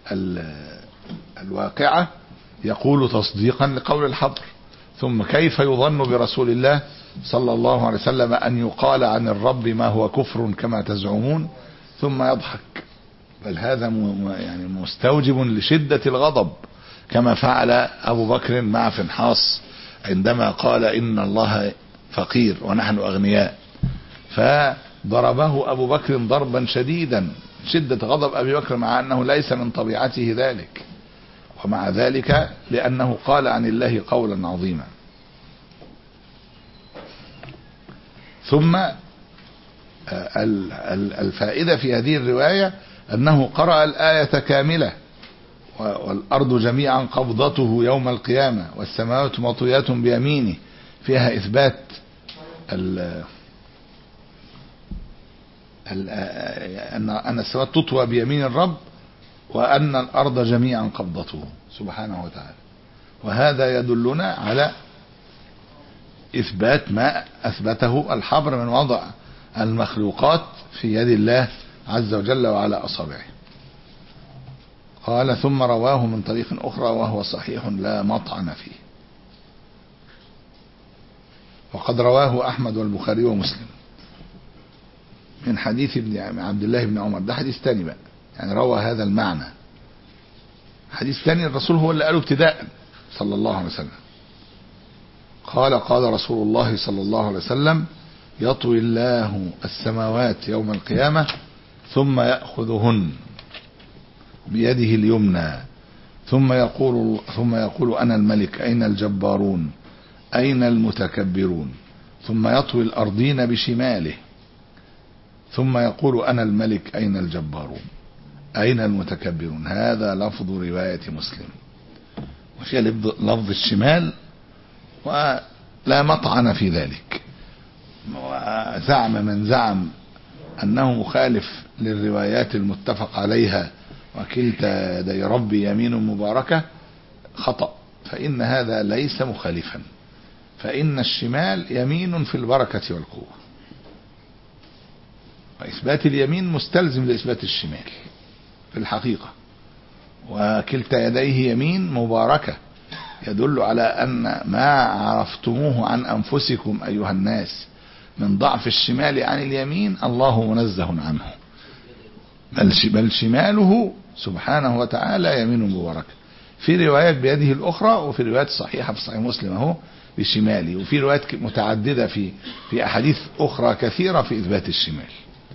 الواقعة يقول تصديقا لقول الحبر، ثم كيف يظن برسول الله صلى الله عليه وسلم أن يقال عن الرب ما هو كفر كما تزعمون ثم يضحك؟ بل هذا يعني مستوجب لشدة الغضب، كما فعل أبو بكر مع فنحاس عندما قال إن الله فقير ونحن أغنياء، فضربه أبو بكر ضربا شديدا، شدة غضب أبي بكر مع أنه ليس من طبيعته ذلك، ومع ذلك لأنه قال عن الله قولا عظيما. ثم الفائدة في هذه الرواية أنه قرأ الآية كاملة: والأرض جميعا قبضته يوم القيامة والسماوات مطويات بيمينه، فيها إثبات ال أن السماوات تطوى بيمين الرب، وأن الأرض جميعا قبضته سبحانه وتعالى. وهذا يدلنا على إثبات ما أثبته الحبر من وضع المخلوقات في يد الله عز وجل وعلى أصابعه. قال: ثم رواه من طريق أخرى وهو صحيح لا مطعن فيه. وقد رواه أحمد والبخاري ومسلم من حديث ابن عبد الله بن عمر. ده حديث تاني بقى، يعني روى هذا المعنى. حديث تاني الرسول هو اللي قاله ابتداء صلى الله عليه وسلم. قال: قال رسول الله صلى الله عليه وسلم: يطوي الله السماوات يوم القيامة ثم يأخذهن بيده اليمنى ثم يقول ثم يقول أنا الملك أين الجبارون أين المتكبرون، ثم يطوي الأرضين بشماله ثم يقول أنا الملك أين الجبارون أين المتكبرون. هذا لفظ رواية مسلم، وفي لفظ الشمال ولا مطعن في ذلك. وزعم من زعم أنه مخالف للروايات المتفق عليها وكلتا يدي ربي يمين مباركة خطأ، فإن هذا ليس مخالفا، فإن الشمال يمين في البركة والقوة، وإثبات اليمين مستلزم لإثبات الشمال في الحقيقة. وكلتا يديه يمين مباركة يدل على أن ما عرفتموه عن أنفسكم أيها الناس من ضعف الشمال عن اليمين الله منزه عنه، بل شماله سبحانه وتعالى يمين مباركة. في روايات بيده الأخرى، وفي روايات صحيحة في صحيح مسلم اهو بشماله، وفي روايات متعددة في في أحاديث أخرى كثيرة في إثبات الشمال.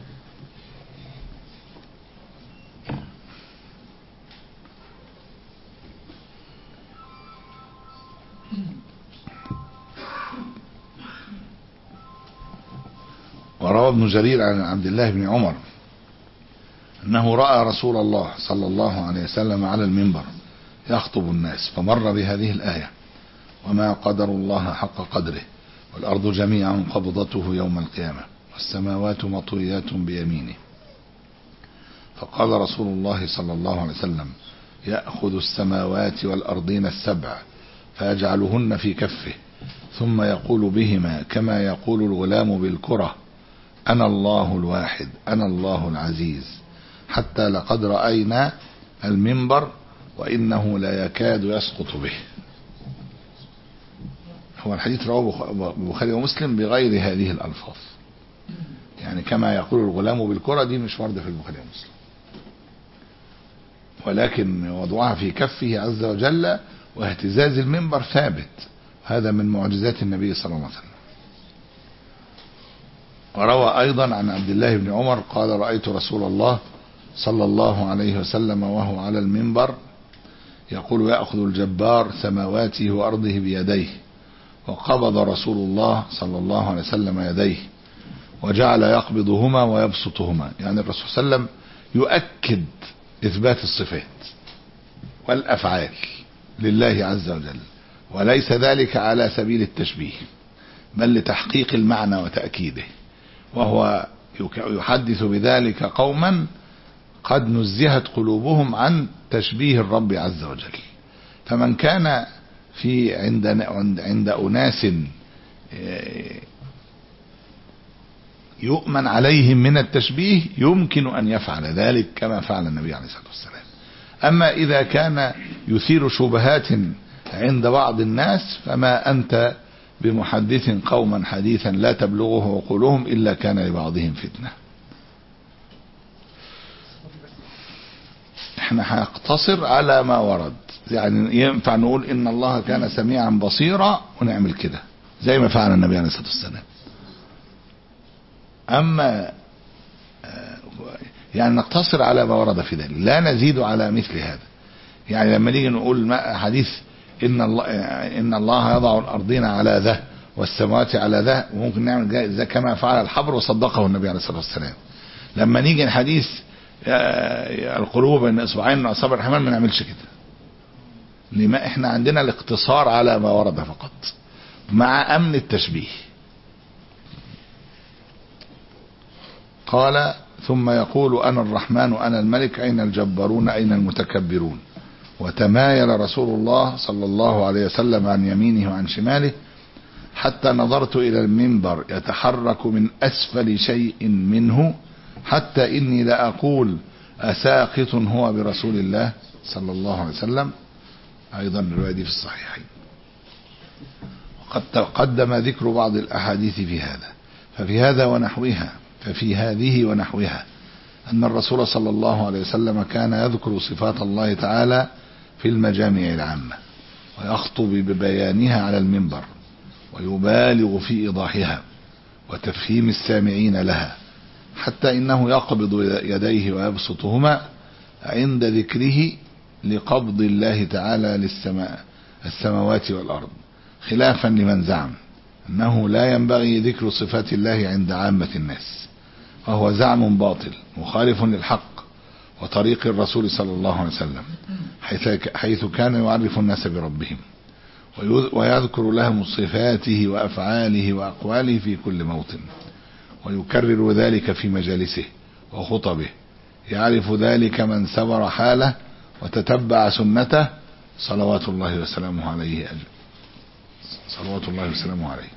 وروى ابن جرير عن عبد الله بن عمر أنه رأى رسول الله صلى الله عليه وسلم على المنبر يخطب الناس، فمر بهذه الآية: وما قدر الله حق قدره والأرض جميعا قبضته يوم القيامة والسماوات مطويات بيمينه. فقال رسول الله صلى الله عليه وسلم: يأخذ السماوات والأرضين السبع فيجعلهن في كفه ثم يقول بهما كما يقول الغلام بالكرة: أنا الله الواحد أنا الله العزيز، حتى لقد رأينا المنبر وإنه لا يكاد يسقط به. هو الحديث رواه البخاري ومسلم بغير هذه الألفاظ، يعني كما يقول الغلام بالكرة دي مش واردة في البخاري ومسلم، ولكن وضعها في كفه عز وجل واهتزاز المنبر ثابت. هذا من معجزات النبي صلى الله عليه وسلم. وروى أيضا عن عبد الله بن عمر قال: رأيت رسول الله صلى الله عليه وسلم وهو على المنبر يقول: يأخذ الجبار سماواته وأرضه بيديه، وقبض رسول الله صلى الله عليه وسلم يديه وجعل يقبضهما ويبسطهما. يعني الرسول صلى الله عليه وسلم يؤكد إثبات الصفات والأفعال لله عز وجل، وليس ذلك على سبيل التشبيه بل لتحقيق المعنى وتأكيده، وهو يحدث بذلك قوما قد نزهت قلوبهم عن تشبيه الرب عز وجل. فمن كان في عند عند أناس يؤمن عليهم من التشبيه يمكن أن يفعل ذلك كما فعل النبي عليه الصلاة والسلام. أما إذا كان يثير شبهات عند بعض الناس فما أنت بمحدث قوما حديثا لا تبلغه عقولهم إلا كان لبعضهم فتنة. احنا هنقتصر على ما ورد. يعني ينفع نقول ان الله كان سميعا بصيرا ونعمل كده زي ما فعل النبي عليه الصلاة والسلام. اما يعني نقتصر على ما ورد في ذلك، لا نزيد على مثل هذا. يعني لما نيجي نقول حديث ان الله ان الله يضع الارضين على ذا والسماوات على ذا، وممكن نعمل ذا كما فعل الحبر وصدقه النبي عليه الصلاة والسلام. لما نيجي الحديث القلوب بين اصبعين من اصابع الرحمن ما نعملش كده. لما احنا عندنا الاقتصار على ما ورد فقط مع امن التشبيه. قال ثم يقول انا الرحمن انا الملك اين الجبارون اين المتكبرون. وتمايل رسول الله صلى الله عليه وسلم عن يمينه وعن شماله حتى نظرت الى المنبر يتحرك من اسفل شيء منه حتى اني لاقول اساقط هو برسول الله صلى الله عليه وسلم. ايضا الرواية دي في الصحيحين. وقد تقدم ذكر بعض الاحاديث في هذا. ففي هذا ونحوها ففي هذه ونحوها ان الرسول صلى الله عليه وسلم كان يذكر صفات الله تعالى في المجامع العامة ويخطب ببيانها على المنبر ويبالغ في ايضاحها وتفهيم السامعين لها، حتى انه يقبض يديه ويبسطهما عند ذكره لقبض الله تعالى للسماء السماوات والارض، خلافا لمن زعم انه لا ينبغي ذكر صفات الله عند عامة الناس، وهو زعم باطل مخالف للحق وطريق الرسول صلى الله عليه وسلم، حيث كان يعرف الناس بربهم ويذكر لهم صفاته وافعاله واقواله في كل موطن، ويكرر ذلك في مجالسه وخطبه، يعرف ذلك من سبر حاله وتتبع سنته صلوات الله وسلامه عليه صلوات الله وسلامه عليه.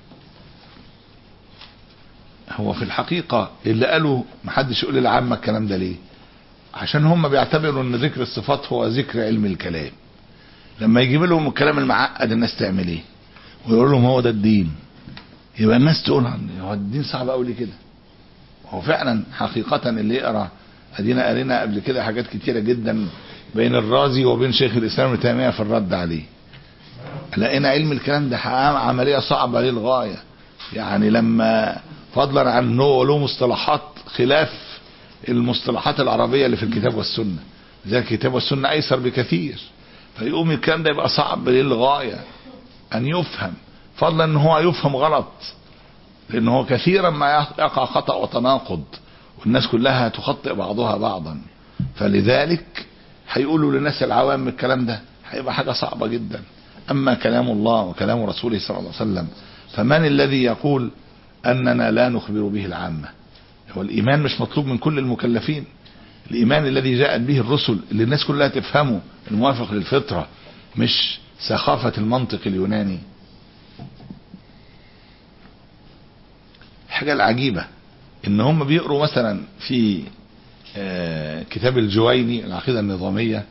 هو في الحقيقة اللي قالوا محدش يقول للعامة الكلام ده ليه؟ عشان هم بيعتبروا ان ذكر الصفات هو ذكر علم الكلام. لما يجيب لهم الكلام المعقد الناس تعمل ايه؟ ويقول لهم هو ده الدين، يبقى الناس تقول هو الدين صعب قوي كده. هو فعلا حقيقة اللي يقرأ ادينا قرينا قبل كده حاجات كتيرة جدا بين الرازي وبين شيخ الاسلام ابن تيمية في الرد عليه. لقينا علم الكلام ده عملية صعبة للغاية. يعني لما فضلا عن انه له مصطلحات خلاف المصطلحات العربية اللي في الكتاب والسنة، زي الكتاب والسنة ايسر بكثير، فيقوم الكلام ده يبقى صعب للغاية ان يفهم، فضلا ان هو يفهم غلط، لان هو كثيرا ما يقع خطأ وتناقض والناس كلها تخطئ بعضها بعضا. فلذلك هيقولوا للناس العوام الكلام ده هيبقى حاجة صعبة جدا. اما كلام الله وكلام رسوله صلى الله عليه وسلم فمن الذي يقول اننا لا نخبر به العامة؟ هو الايمان مش مطلوب من كل المكلفين. الايمان الذي جاءت به الرسل اللي الناس كلها تفهمه الموافق للفطرة، مش سخافة المنطق اليوناني. الحاجة العجيبة ان هم بيقروا مثلا في كتاب الجويني العقيدة النظامية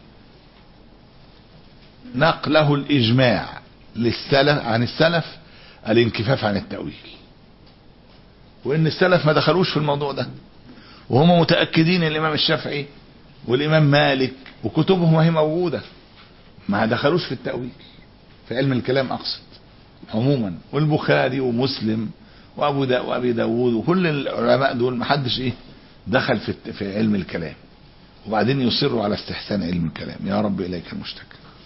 نقله الاجماع للسلف عن السلف الانكفاف عن التأويل، وان السلف ما دخلوش في الموضوع ده، وهم متأكدين الامام الشافعي والامام مالك وكتبهم وهي موجودة ما دخلوش في التأويل في علم الكلام اقصد عموما، والبخاري ومسلم وابو دا وابي داود وكل العلماء دول ما حدش ايه دخل في في علم الكلام، وبعدين يصروا على استحسان علم الكلام. يا رب اليك المشتكى.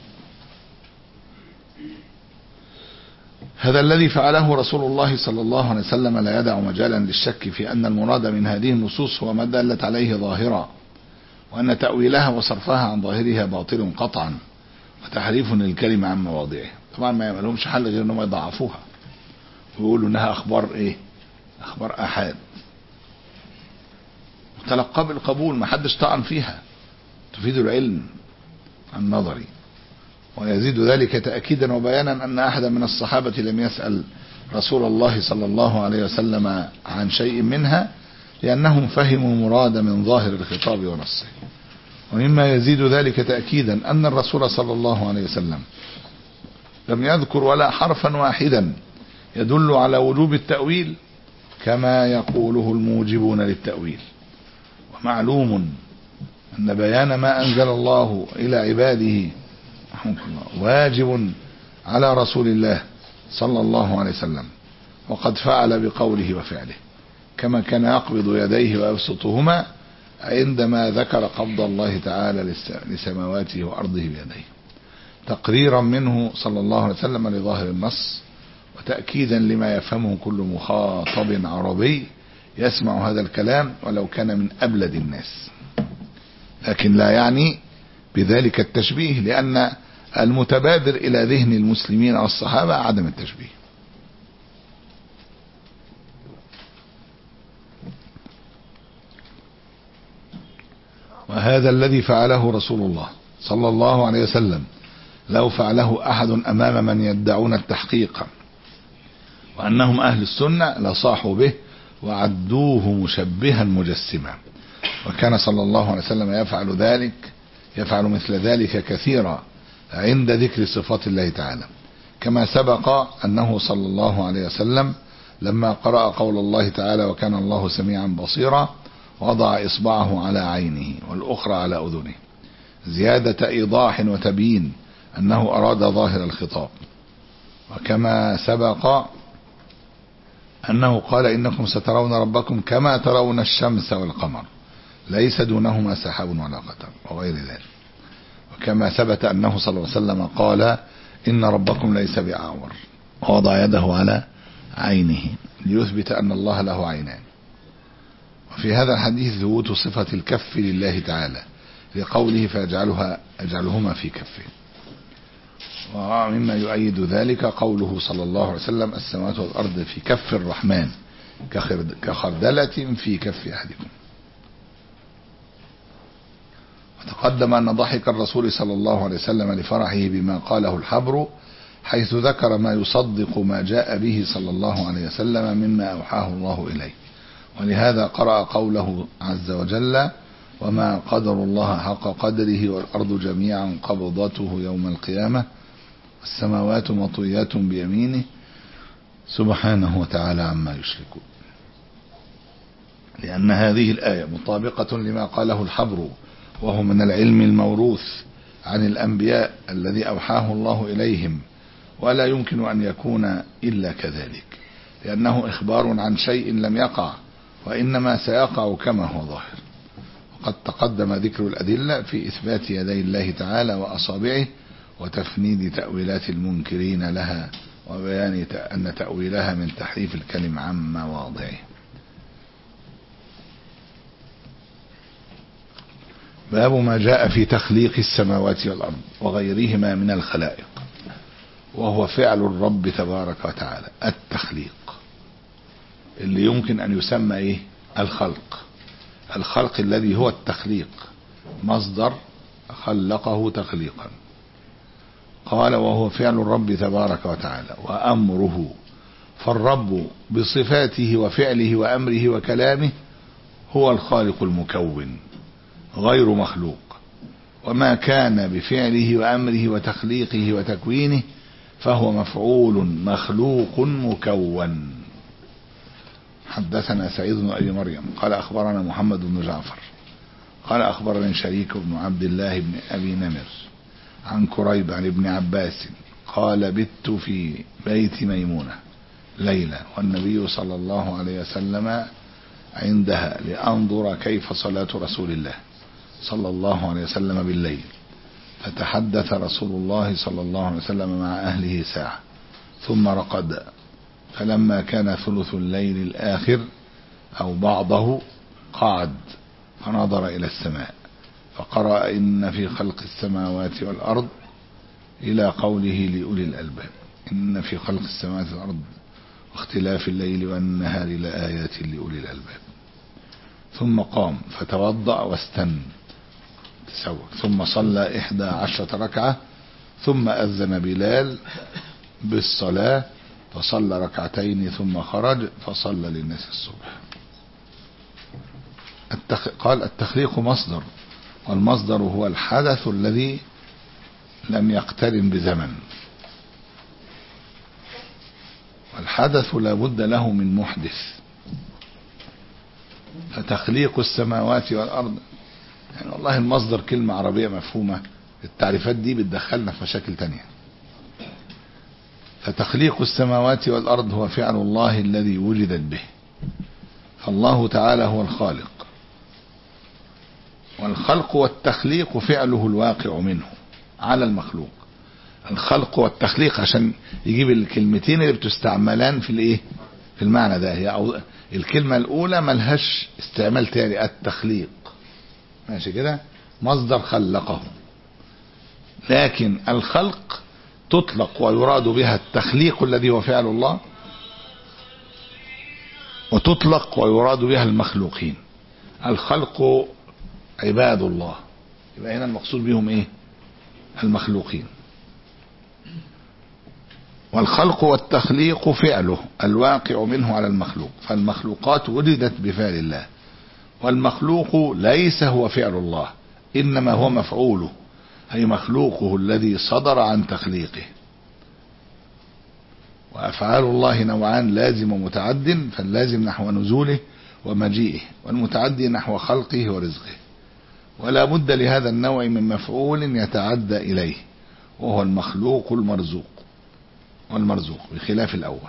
هذا الذي فعله رسول الله صلى الله عليه وسلم لا يدع مجالا للشك في أن المراد من هذه النصوص هو ما دلت عليه ظاهرا، وأن تأويلها وصرفها عن ظاهرها باطل قطعا وتحريف للكلمة عن مواضعه. طبعا ما يعملهمش حل غير انهم يضعفوها ويقولوا انها اخبار ايه؟ اخبار احاد متلقى بالقبول، ما حدش طعن فيها، تفيد العلم النظري. ويزيد ذلك تأكيدا وبيانا أن أحدا من الصحابة لم يسأل رسول الله صلى الله عليه وسلم عن شيء منها لأنهم فهموا المراد من ظاهر الخطاب ونصه. ومما يزيد ذلك تأكيدا أن الرسول صلى الله عليه وسلم لم يذكر ولا حرفا واحدا يدل على وجوب التأويل كما يقوله الموجبون للتأويل. ومعلوم أن بيان ما أنزل الله إلى عباده واجب على رسول الله صلى الله عليه وسلم، وقد فعل بقوله وفعله، كما كان يقبض يديه ويبسطهما عندما ذكر قبض الله تعالى لسماواته وأرضه بيديه، تقريرا منه صلى الله عليه وسلم لظاهر النص، وتأكيدا لما يفهمه كل مخاطب عربي يسمع هذا الكلام ولو كان من أبلد الناس، لكن لا يعني بذلك التشبيه، لأن المتبادر إلى ذهن المسلمين والصحابة عدم التشبيه. وهذا الذي فعله رسول الله صلى الله عليه وسلم لو فعله أحد أمام من يدعون التحقيق وأنهم أهل السنة لصاحوا به وعدوه مشبها مجسما، وكان صلى الله عليه وسلم يفعل ذلك يفعل مثل ذلك كثيرا عند ذكر صفات الله تعالى، كما سبق أنه صلى الله عليه وسلم لما قرأ قول الله تعالى وكان الله سميعا بصيرا وضع إصبعه على عينه والأخرى على أذنه زيادة إيضاح وتبيين أنه أراد ظاهر الخطاب، وكما سبق أنه قال إنكم سترون ربكم كما ترون الشمس والقمر ليس دونهما سحاب ولا قتر وغير ذلك، وكما ثبت أنه صلى الله عليه وسلم قال إن ربكم ليس بأعور ووضع يده على عينه ليثبت أن الله له عينان. وفي هذا الحديث ثبوت صفة الكف لله تعالى لقوله فيجعلها أجعلهما في كفه، ومما يؤيد ذلك قوله صلى الله عليه وسلم السماوات والأرض في كف الرحمن كخردلة في كف أحدكم. وتقدم أن ضحك الرسول صلى الله عليه وسلم لفرحه بما قاله الحبر، حيث ذكر ما يصدق ما جاء به صلى الله عليه وسلم مما أوحاه الله إليه، ولهذا قرأ قوله عز وجل وما قدر الله حق قدره والأرض جميعا قبضته يوم القيامة والسماوات مطويات بيمينه سبحانه وتعالى عما يشركون، لأن هذه الآية مطابقة لما قاله الحبر، وهو من العلم الموروث عن الأنبياء الذي أوحاه الله إليهم، ولا يمكن أن يكون إلا كذلك، لأنه إخبار عن شيء لم يقع وإنما سيقع كما هو ظاهر. وقد تقدم ذكر الأدلة في إثبات يدي الله تعالى وأصابعه وتفنيد تأويلات المنكرين لها وبيان أن تأويلها من تحريف الكلم عن مواضعه. باب ما جاء في تخليق السماوات والأرض وغيرهما من الخلائق، وهو فعل الرب تبارك وتعالى التخليق اللي يمكن أن يسمى إيه؟ الخلق. الخلق الذي هو التخليق مصدر خلقه تخليقا. قال وهو فعل الرب تبارك وتعالى وأمره، فالرب بصفاته وفعله وأمره وكلامه هو الخالق المكون غير مخلوق، وما كان بفعله وأمره وتخليقه وتكوينه فهو مفعول مخلوق مكون. حدثنا سعيد بن أبي مريم قال أخبرنا محمد بن جعفر قال أخبرني شريك بن عبد الله بن أبي نمر عن كريب عن ابن عباس قال بت في بيت ميمونة ليلة والنبي صلى الله عليه وسلم عندها لأنظر كيف صلاة رسول الله صلى الله عليه وسلم بالليل، فتحدث رسول الله صلى الله عليه وسلم مع أهله ساعة ثم رقد، فلما كان ثلث الليل الآخر أو بعضه قعد فنظر إلى السماء فقرأ إن في خلق السماوات والأرض إلى قوله لأولي الألباب إن في خلق السماوات والأرض واختلاف الليل والنهار لآيات لأولي الألباب، ثم قام فتوضأ واستن تسوق ثم صلى إحدى عشرة ركعة ثم أذن بلال بالصلاة فصلى ركعتين ثم خرج فصلى للناس الصبح. التخ... قال التخليق مصدر، والمصدر هو الحدث الذي لم يقترن بزمن، والحدث لا بد له من محدث، فتخليق السماوات والأرض يعني والله المصدر كلمة عربية مفهومة، التعريفات دي بتدخلنا في مشاكل تانية. فتخليق السماوات والأرض هو فعل الله الذي وجدت به، فالله تعالى هو الخالق، والخلق والتخليق فعله الواقع منه على المخلوق. الخلق والتخليق عشان يجيب الكلمتين اللي بتستعملان في الايه في المعنى ده. هي أو الكلمة الأولى ملهاش استعمال تاني، التخليق ماشي كده، مصدر خلقه. لكن الخلق تطلق ويراد بها التخليق الذي هو فعل الله، وتطلق ويراد بها المخلوقين. الخلق عباد الله، يبقى هنا المقصود بهم ايه؟ المخلوقين. والخلق والتخليق فعله الواقع منه على المخلوق، فالمخلوقات وجدت بفعل الله، والمخلوق ليس هو فعل الله، إنما هو مفعوله، أي مخلوقه الذي صدر عن تخليقه. وأفعال الله نوعان، لازم ومتعد، فاللازم نحو نزوله ومجيئه، والمتعدي نحو خلقه ورزقه. ولا بد لهذا النوع من مفعول يتعدى إليه، وهو المخلوق المرزوق والمرزوق بخلاف الأول.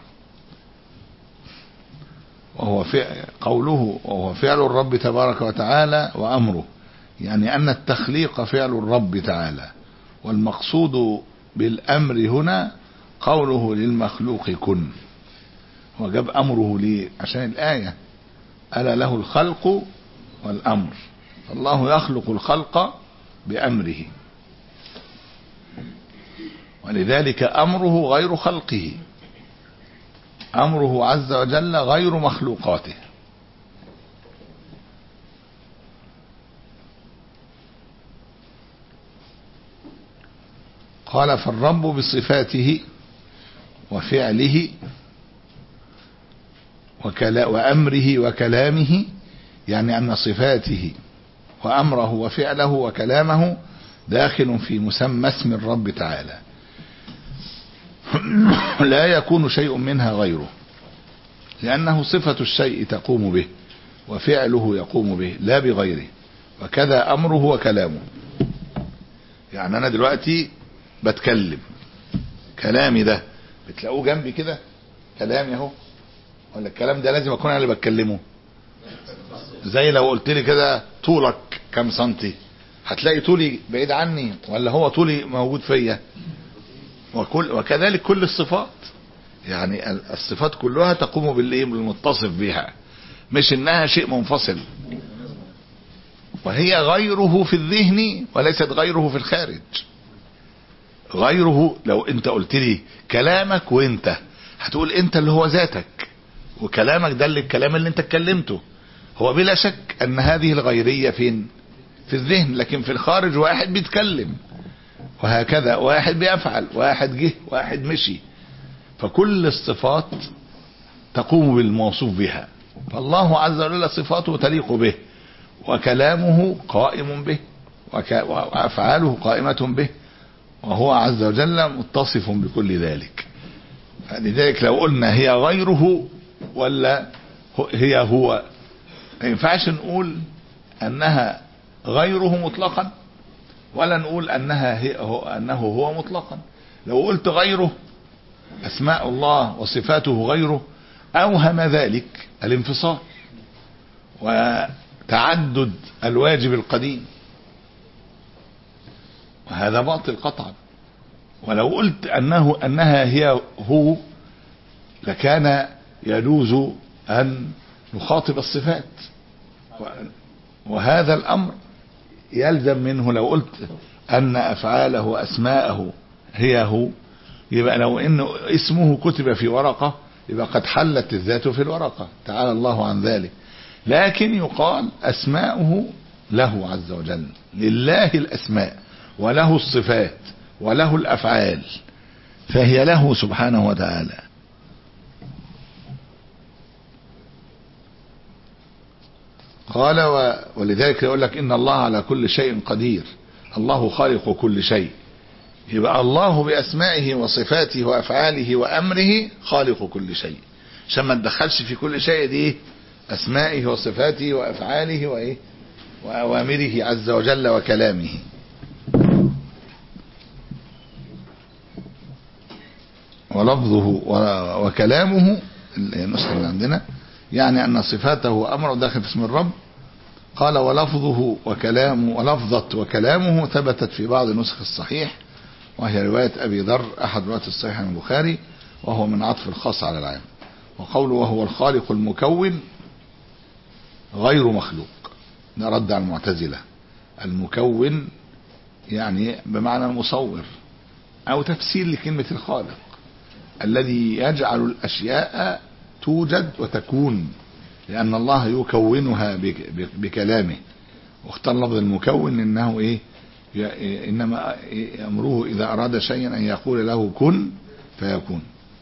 وهو فعل قوله وهو فعل الرب تبارك وتعالى وأمره، يعني أن التخليق فعل الرب تعالى، والمقصود بالأمر هنا قوله للمخلوق كن. وجاب أمره ليه؟ عشان الآية ألا له الخلق والأمر، فالله يخلق الخلق بأمره، ولذلك أمره غير خلقه، أمره عز وجل غير مخلوقاته. قال فالرب بصفاته وفعله وكلا وأمره وكلامه، يعني أن صفاته وأمره وفعله وكلامه داخل في مسمى اسم الرب تعالى، لا يكون شيء منها غيره، لأنه صفة الشيء تقوم به وفعله يقوم به لا بغيره، وكذا أمره وكلامه. يعني أنا دلوقتي بتكلم، كلامي ده بتلاقوه جنبي كده كلامي اهو، ولا الكلام ده لازم اكون انا اللي بتكلمه؟ زي لو قلت لي كده طولك كام سنتي، هتلاقي طولي بعيد عني ولا هو طولي موجود فيا؟ وكل وكذلك كل الصفات، يعني الصفات كلها تقوم بالايه؟ بالمتصف بها، مش انها شيء منفصل، وهي غيره في الذهن وليست غيره في الخارج. غيره لو انت قلت لي كلامك، وانت هتقول انت اللي هو ذاتك، وكلامك ده اللي الكلام اللي انت اتكلمته، هو بلا شك ان هذه الغيرية فين؟ في الذهن، لكن في الخارج واحد بيتكلم، وهكذا واحد بيفعل، واحد جه، واحد مشي، فكل الصفات تقوم بالموصوف بها. فالله عز وجل صفاته تليق به، وكلامه قائم به، وأفعاله قائمة به، وهو عز وجل متصف بكل ذلك. لذلك لو قلنا هي غيره ولا هي هو، ما ينفعش نقول انها غيره مطلقا، ولا نقول انها هي هو انه هو مطلقا. لو قلت غيره، اسماء الله وصفاته غيره، اوهم ذلك الانفصال وتعدد الواجب القديم، وهذا باطل قطعا. ولو قلت انه انها هي هو، لكان يجوز ان نخاطب الصفات، وهذا الامر يلزم منه لو قلت ان افعاله واسماءه هي هو، يبقى لو انه اسمه كتب في ورقة يبقى قد حلت الذات في الورقة، تعالى الله عن ذلك. لكن يقال اسماؤه له عز وجل، لله الاسماء وله الصفات وله الافعال، فهي له سبحانه وتعالى. قال ولذلك يقول لك ان الله على كل شيء قدير، الله خالق كل شيء، يبقى الله باسمائه وصفاته وافعاله وامره خالق كل شيء، عشان ما تدخلش في كل شيء دي اسمائه وصفاته وافعاله وايه وأوامره عز وجل وكلامه. ولفظه وكلامه النسخة اللي عندنا يعني أن صفاته أمر داخل في اسم الرب. قال ولفظه وكلامه ولفظة وكلامه ثبتت في بعض نسخ الصحيح، وهي رواية أبي ذر أحد رواية الصحيح من البخاري، وهو من عطف الخاص على العام. وقوله وهو الخالق المكون غير مخلوق، ده رد على المعتزلة. المكون يعني بمعنى المصور أو تفسير لكلمة الخالق، الذي يجعل الأشياء توجد وتكون، لأن الله يكونها بكلامه. واختار لفظ المكون إنه إيه إنما أمره إذا أراد شيئا أن يقول له كن فيكون.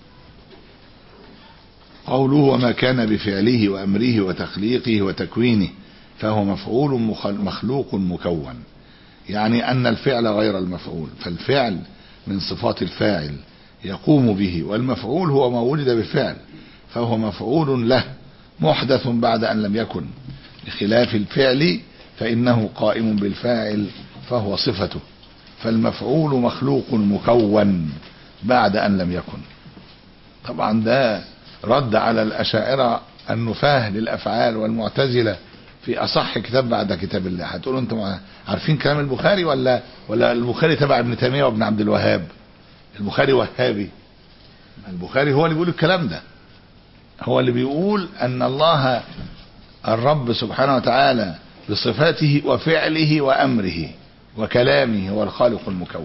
قوله وما كان بفعله وأمره وتخليقه وتكوينه فهو مفعول مخلوق مكون، يعني أن الفعل غير المفعول، فالفعل من صفات الفاعل يقوم به، والمفعول هو ما ولد بالفعل فهو مفعول له محدث بعد أن لم يكن، بخلاف الفعل فإنه قائم بالفاعل فهو صفته، فالمفعول مخلوق مكون بعد أن لم يكن. طبعا ده رد على الأشاعرة النفاه للأفعال والمعتزلة في أصح كتاب بعد كتاب الله. هتقولوا انتم عارفين كلام البخاري ولا ولا البخاري تبع ابن تيمية وابن عبد الوهاب؟ البخاري وهابي، البخاري هو اللي بيقول الكلام ده، هو اللي بيقول أن الله الرب سبحانه وتعالى بصفاته وفعله وأمره وكلامه هو الخالق المكون.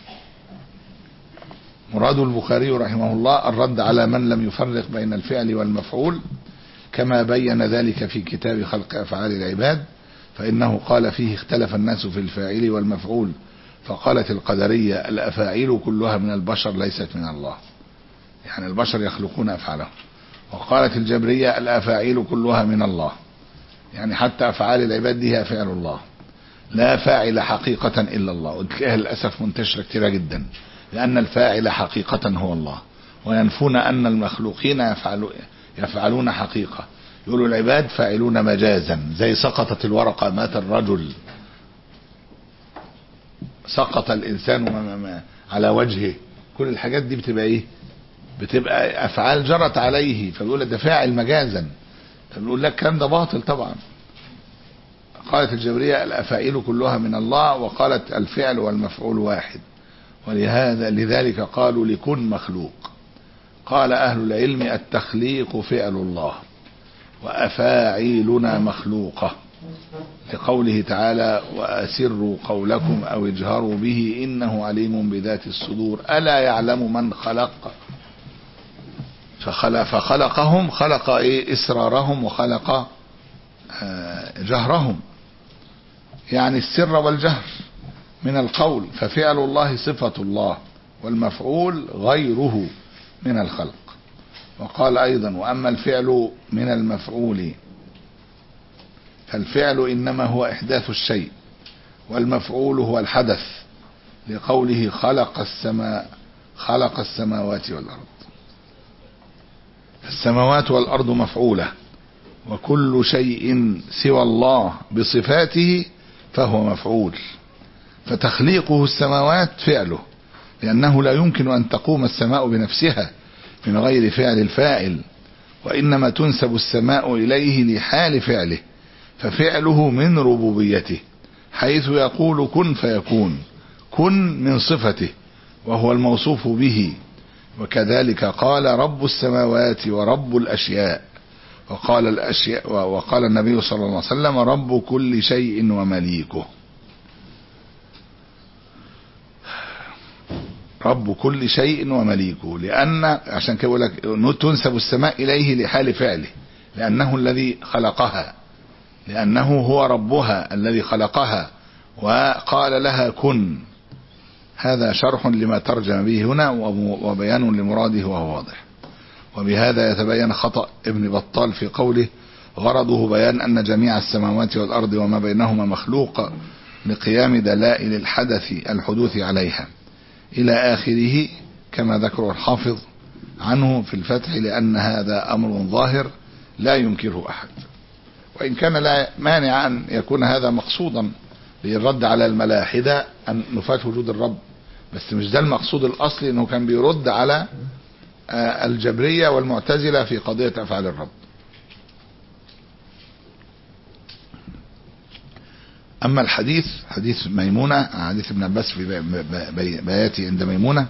مراد البخاري رحمه الله الرد على من لم يفرق بين الفعل والمفعول، كما بين ذلك في كتاب خلق أفعال العباد، فإنه قال فيه اختلف الناس في الفاعل والمفعول، فقالت القدرية الأفاعيل كلها من البشر ليست من الله، يعني البشر يخلقون أفعالهم. وقالت الجبرية الأفاعيل كلها من الله، يعني حتى أفعال العباد دي هي فعل الله، لا فاعل حقيقة إلا الله. وتلاقيها للأسف منتشرة كتيرة جدا، لأن الفاعل حقيقة هو الله، وينفون أن المخلوقين يفعلون يفعلون حقيقة. يقولوا العباد فاعلون مجازا، زي سقطت الورقة مات الرجل، سقط الإنسان على وجهه، كل الحاجات دي بتبقى إيه؟ بتبقى أفعال جرت عليه، فبيقول ده فاعل مجازا، فبيقول لك كان ده باطل طبعا. قالت الجبرية الأفاعيل كلها من الله، وقالت الفعل والمفعول واحد، ولهذا لذلك قالوا لكن مخلوق. قال أهل العلم التخليق فعل الله وأفاعيلنا مخلوقة، لقوله تعالى وأسروا قولكم أو اجهروا به إنه عليم بذات الصدور ألا يعلم من خلق. فخلق فخلقهم خلق إيه إسرارهم وخلق آه جهرهم، يعني السر والجهر من القول، ففعل الله صفة الله والمفعول غيره من الخلق. وقال أيضا وأما الفعل من المفعول فالفعل إنما هو إحداث الشيء، والمفعول هو الحدث، لقوله خلق السماء خلق السماوات والأرض. السماوات والأرض مفعولة، وكل شيء سوى الله بصفاته فهو مفعول، فتخليقه السماوات فعله، لأنه لا يمكن أن تقوم السماء بنفسها من غير فعل الفاعل، وإنما تنسب السماء إليه لحال فعله، ففعله من ربوبيته، حيث يقول كن فيكون، كن من صفته وهو الموصوف به. وكذلك قال رب السماوات ورب الأشياء، وقال الأشياء وقال النبي صلى الله عليه وسلم رب كل شيء ومليكه. رب كل شيء ومليكه، لأن عشان كده بقول لك تنسب السماء إليه لحال فعله، لأنه الذي خلقها، لأنه هو ربها الذي خلقها وقال لها كن. هذا شرح لما ترجم به هنا وبيان لمراده وهو واضح. وبهذا يتبين خطأ ابن بطال في قوله غرضه بيان أن جميع السماوات والأرض وما بينهما مخلوق لقيام دلائل الحدث الحدوث عليها إلى آخره، كما ذكر الحافظ عنه في الفتح، لأن هذا أمر ظاهر لا ينكره أحد. وإن كان لا مانع أن يكون هذا مقصودا للرد على الملاحدة أن نفات وجود الرب، بس مش ده المقصود الأصلي، أنه كان بيرد على الجبرية والمعتزلة في قضية أفعال الرب. أما الحديث حديث ميمونة، حديث ابن عباس في بياتي عند ميمونة،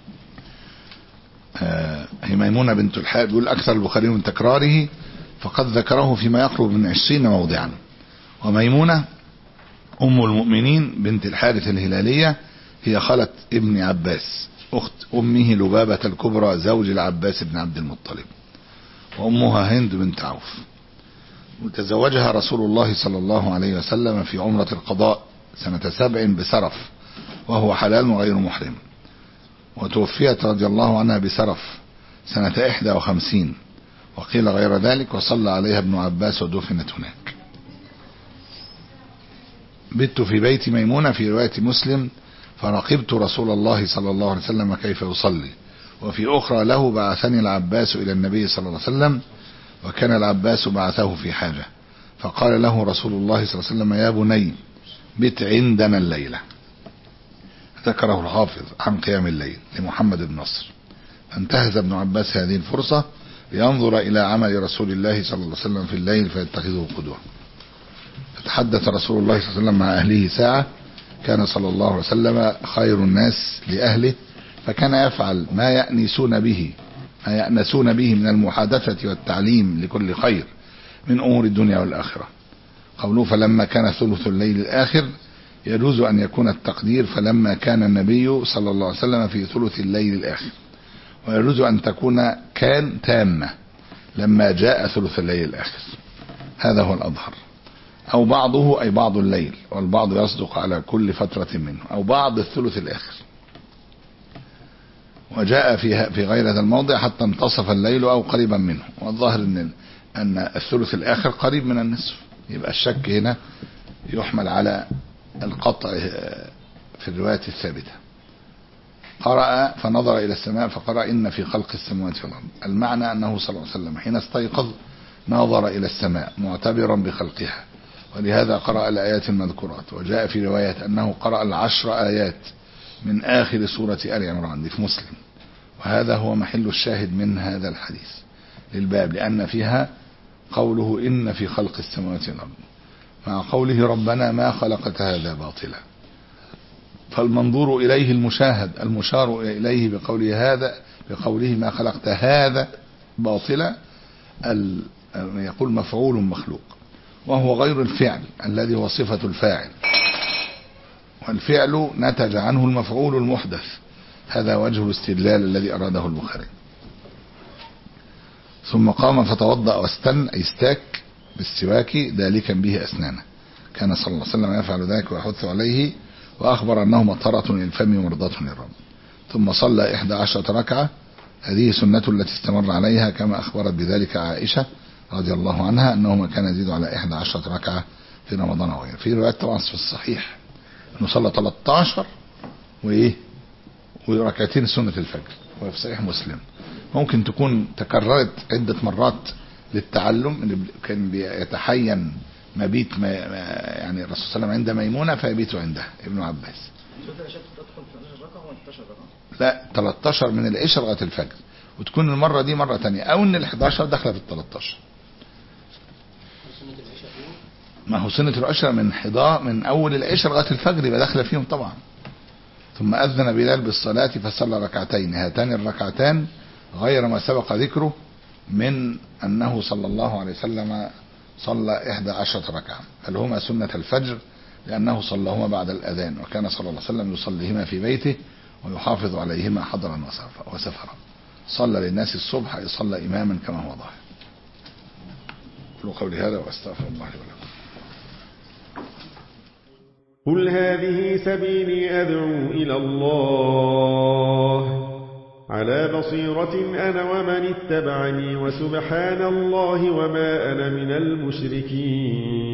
هي ميمونة بنت الحارث، بيقول أكثر البخاري من تكراره فقد ذكره فيما يقرب من عشرين موضعا. وميمونة أم المؤمنين بنت الحارث الهلالية هي خالة ابن عباس، أخت أمه لبابة الكبرى زوج العباس بن عبد المطلب، وأمها هند بنت عوف. وتزوجها رسول الله صلى الله عليه وسلم في عمرة القضاء سنة سبع بسرف وهو حلال غير محرم، وتوفيت رضي الله عنها بسرف سنة إحدى وخمسين، وقيل غير ذلك، وصلى عليها ابن عباس ودفنت هناك. بت في بيت ميمونة في رواية مسلم فرقبت رسول الله صلى الله عليه وسلم كيف يصلي. وفي أخرى له بعثني العباس إلى النبي صلى الله عليه وسلم وكان العباس بعثه في حاجة، فقال له رسول الله صلى الله عليه وسلم يا بني بت عندنا الليلة. ذكره الحافظ عن قيام الليل لمحمد بن نصر. فانتهز ابن عباس هذه الفرصة لينظر إلى عمل رسول الله صلى الله عليه وسلم في الليل فيتخذه قدوة. فتحدث رسول الله صلى الله عليه وسلم مع أهله ساعة، كان صلى الله عليه وسلم خير الناس لأهله، فكان يفعل ما يأنسون به ما يأنسون به من المحادثة والتعليم لكل خير من أمور الدنيا والآخرة. قوله فلما كان ثلث الليل الآخر يجوز أن يكون التقدير فلما كان النبي صلى الله عليه وسلم في ثلث الليل الآخر، ويجوز أن تكون كان تامة لما جاء ثلث الليل الآخر، هذا هو الأظهر. أو بعضه أي بعض الليل، والبعض يصدق على كل فترة منه، أو بعض الثلث الآخر. وجاء في في غير هذا الموضع حتى انتصف الليل أو قريبا منه، والظاهر أن أن الثلث الآخر قريب من النصف، يبقى الشك هنا يحمل على القطع في الرواية الثابتة. قرأ فنظر إلى السماء فقرأ إن في خلق السماوات والأرض، المعنى أنه صلى الله عليه وسلم حين استيقظ نظر إلى السماء معتبرا بخلقها، ولهذا قرأ الآيات المذكورات. وجاء في رواية أنه قرأ العشر آيات من آخر سورة آل عمران، دي في مسلم، وهذا هو محل الشاهد من هذا الحديث للباب، لأن فيها قوله إن في خلق السماوات والأرض مع قوله ربنا ما خلقت هذا باطلا، فالمنظور إليه المشاهد المشار إليه بقوله هذا بقوله ما خلقت هذا باطلا يقول مفعول مخلوق، وهو غير الفعل الذي هو صفة الفاعل، والفعل نتج عنه المفعول المحدث. هذا وجه الاستدلال الذي أراده البخاري. ثم قام فتوضأ واستن أي استاك بالسواك دالكا به أسنانه، كان صلى الله عليه وسلم يفعل ذلك ويحث عليه، وأخبر أنه مطهرة للفم ومرضاة للرب. ثم صلى إحدى عشرة ركعة، هذه سنة التي استمر عليها كما أخبرت بذلك عائشة رضي الله عنها أنه كان يزيد على إحدى عشرة ركعة في رمضان وغيره. في روايات طبعا في الصحيح أنه صلى ثلاثة عشر وإيه وركعتين سنة الفجر، وفي صحيح مسلم. ممكن تكون تكررت عدة مرات للتعلم، كان بيتحين مبيت ما يعني الرسول صلى الله عليه وسلم عند ميمونة فيبيت عندها ابن عباس. لا ثلاثة عشر من العشاء لغاية الفجر، وتكون المرة دي مرة تانية، او ان ال إحدى عشر داخله في ال ثلاثة عشر. ما هو سنة العشاء من حضاء من اول العشاء لغاية الفجر يبقى داخله فيهم طبعا. ثم اذن بلال بالصلاة فصلى ركعتين، هاتان الركعتان غير ما سبق ذكره من انه صلى الله عليه وسلم صلى إحدى عشرة ركعة، بل هما سنة الفجر لأنه صلىهما بعد الأذان، وكان صلى الله عليه وسلم يصليهما في بيته ويحافظ عليهما حضرا وسفرا. صلى للناس الصبح أي صلى إماما كما هو ظاهر. قولوا قولي هذا وأستغفر الله لي ولكم. قل هذه سبيلي أدعو إلى الله على بصيرة أنا ومن اتبعني، وسبحان الله وما أنا من المشركين.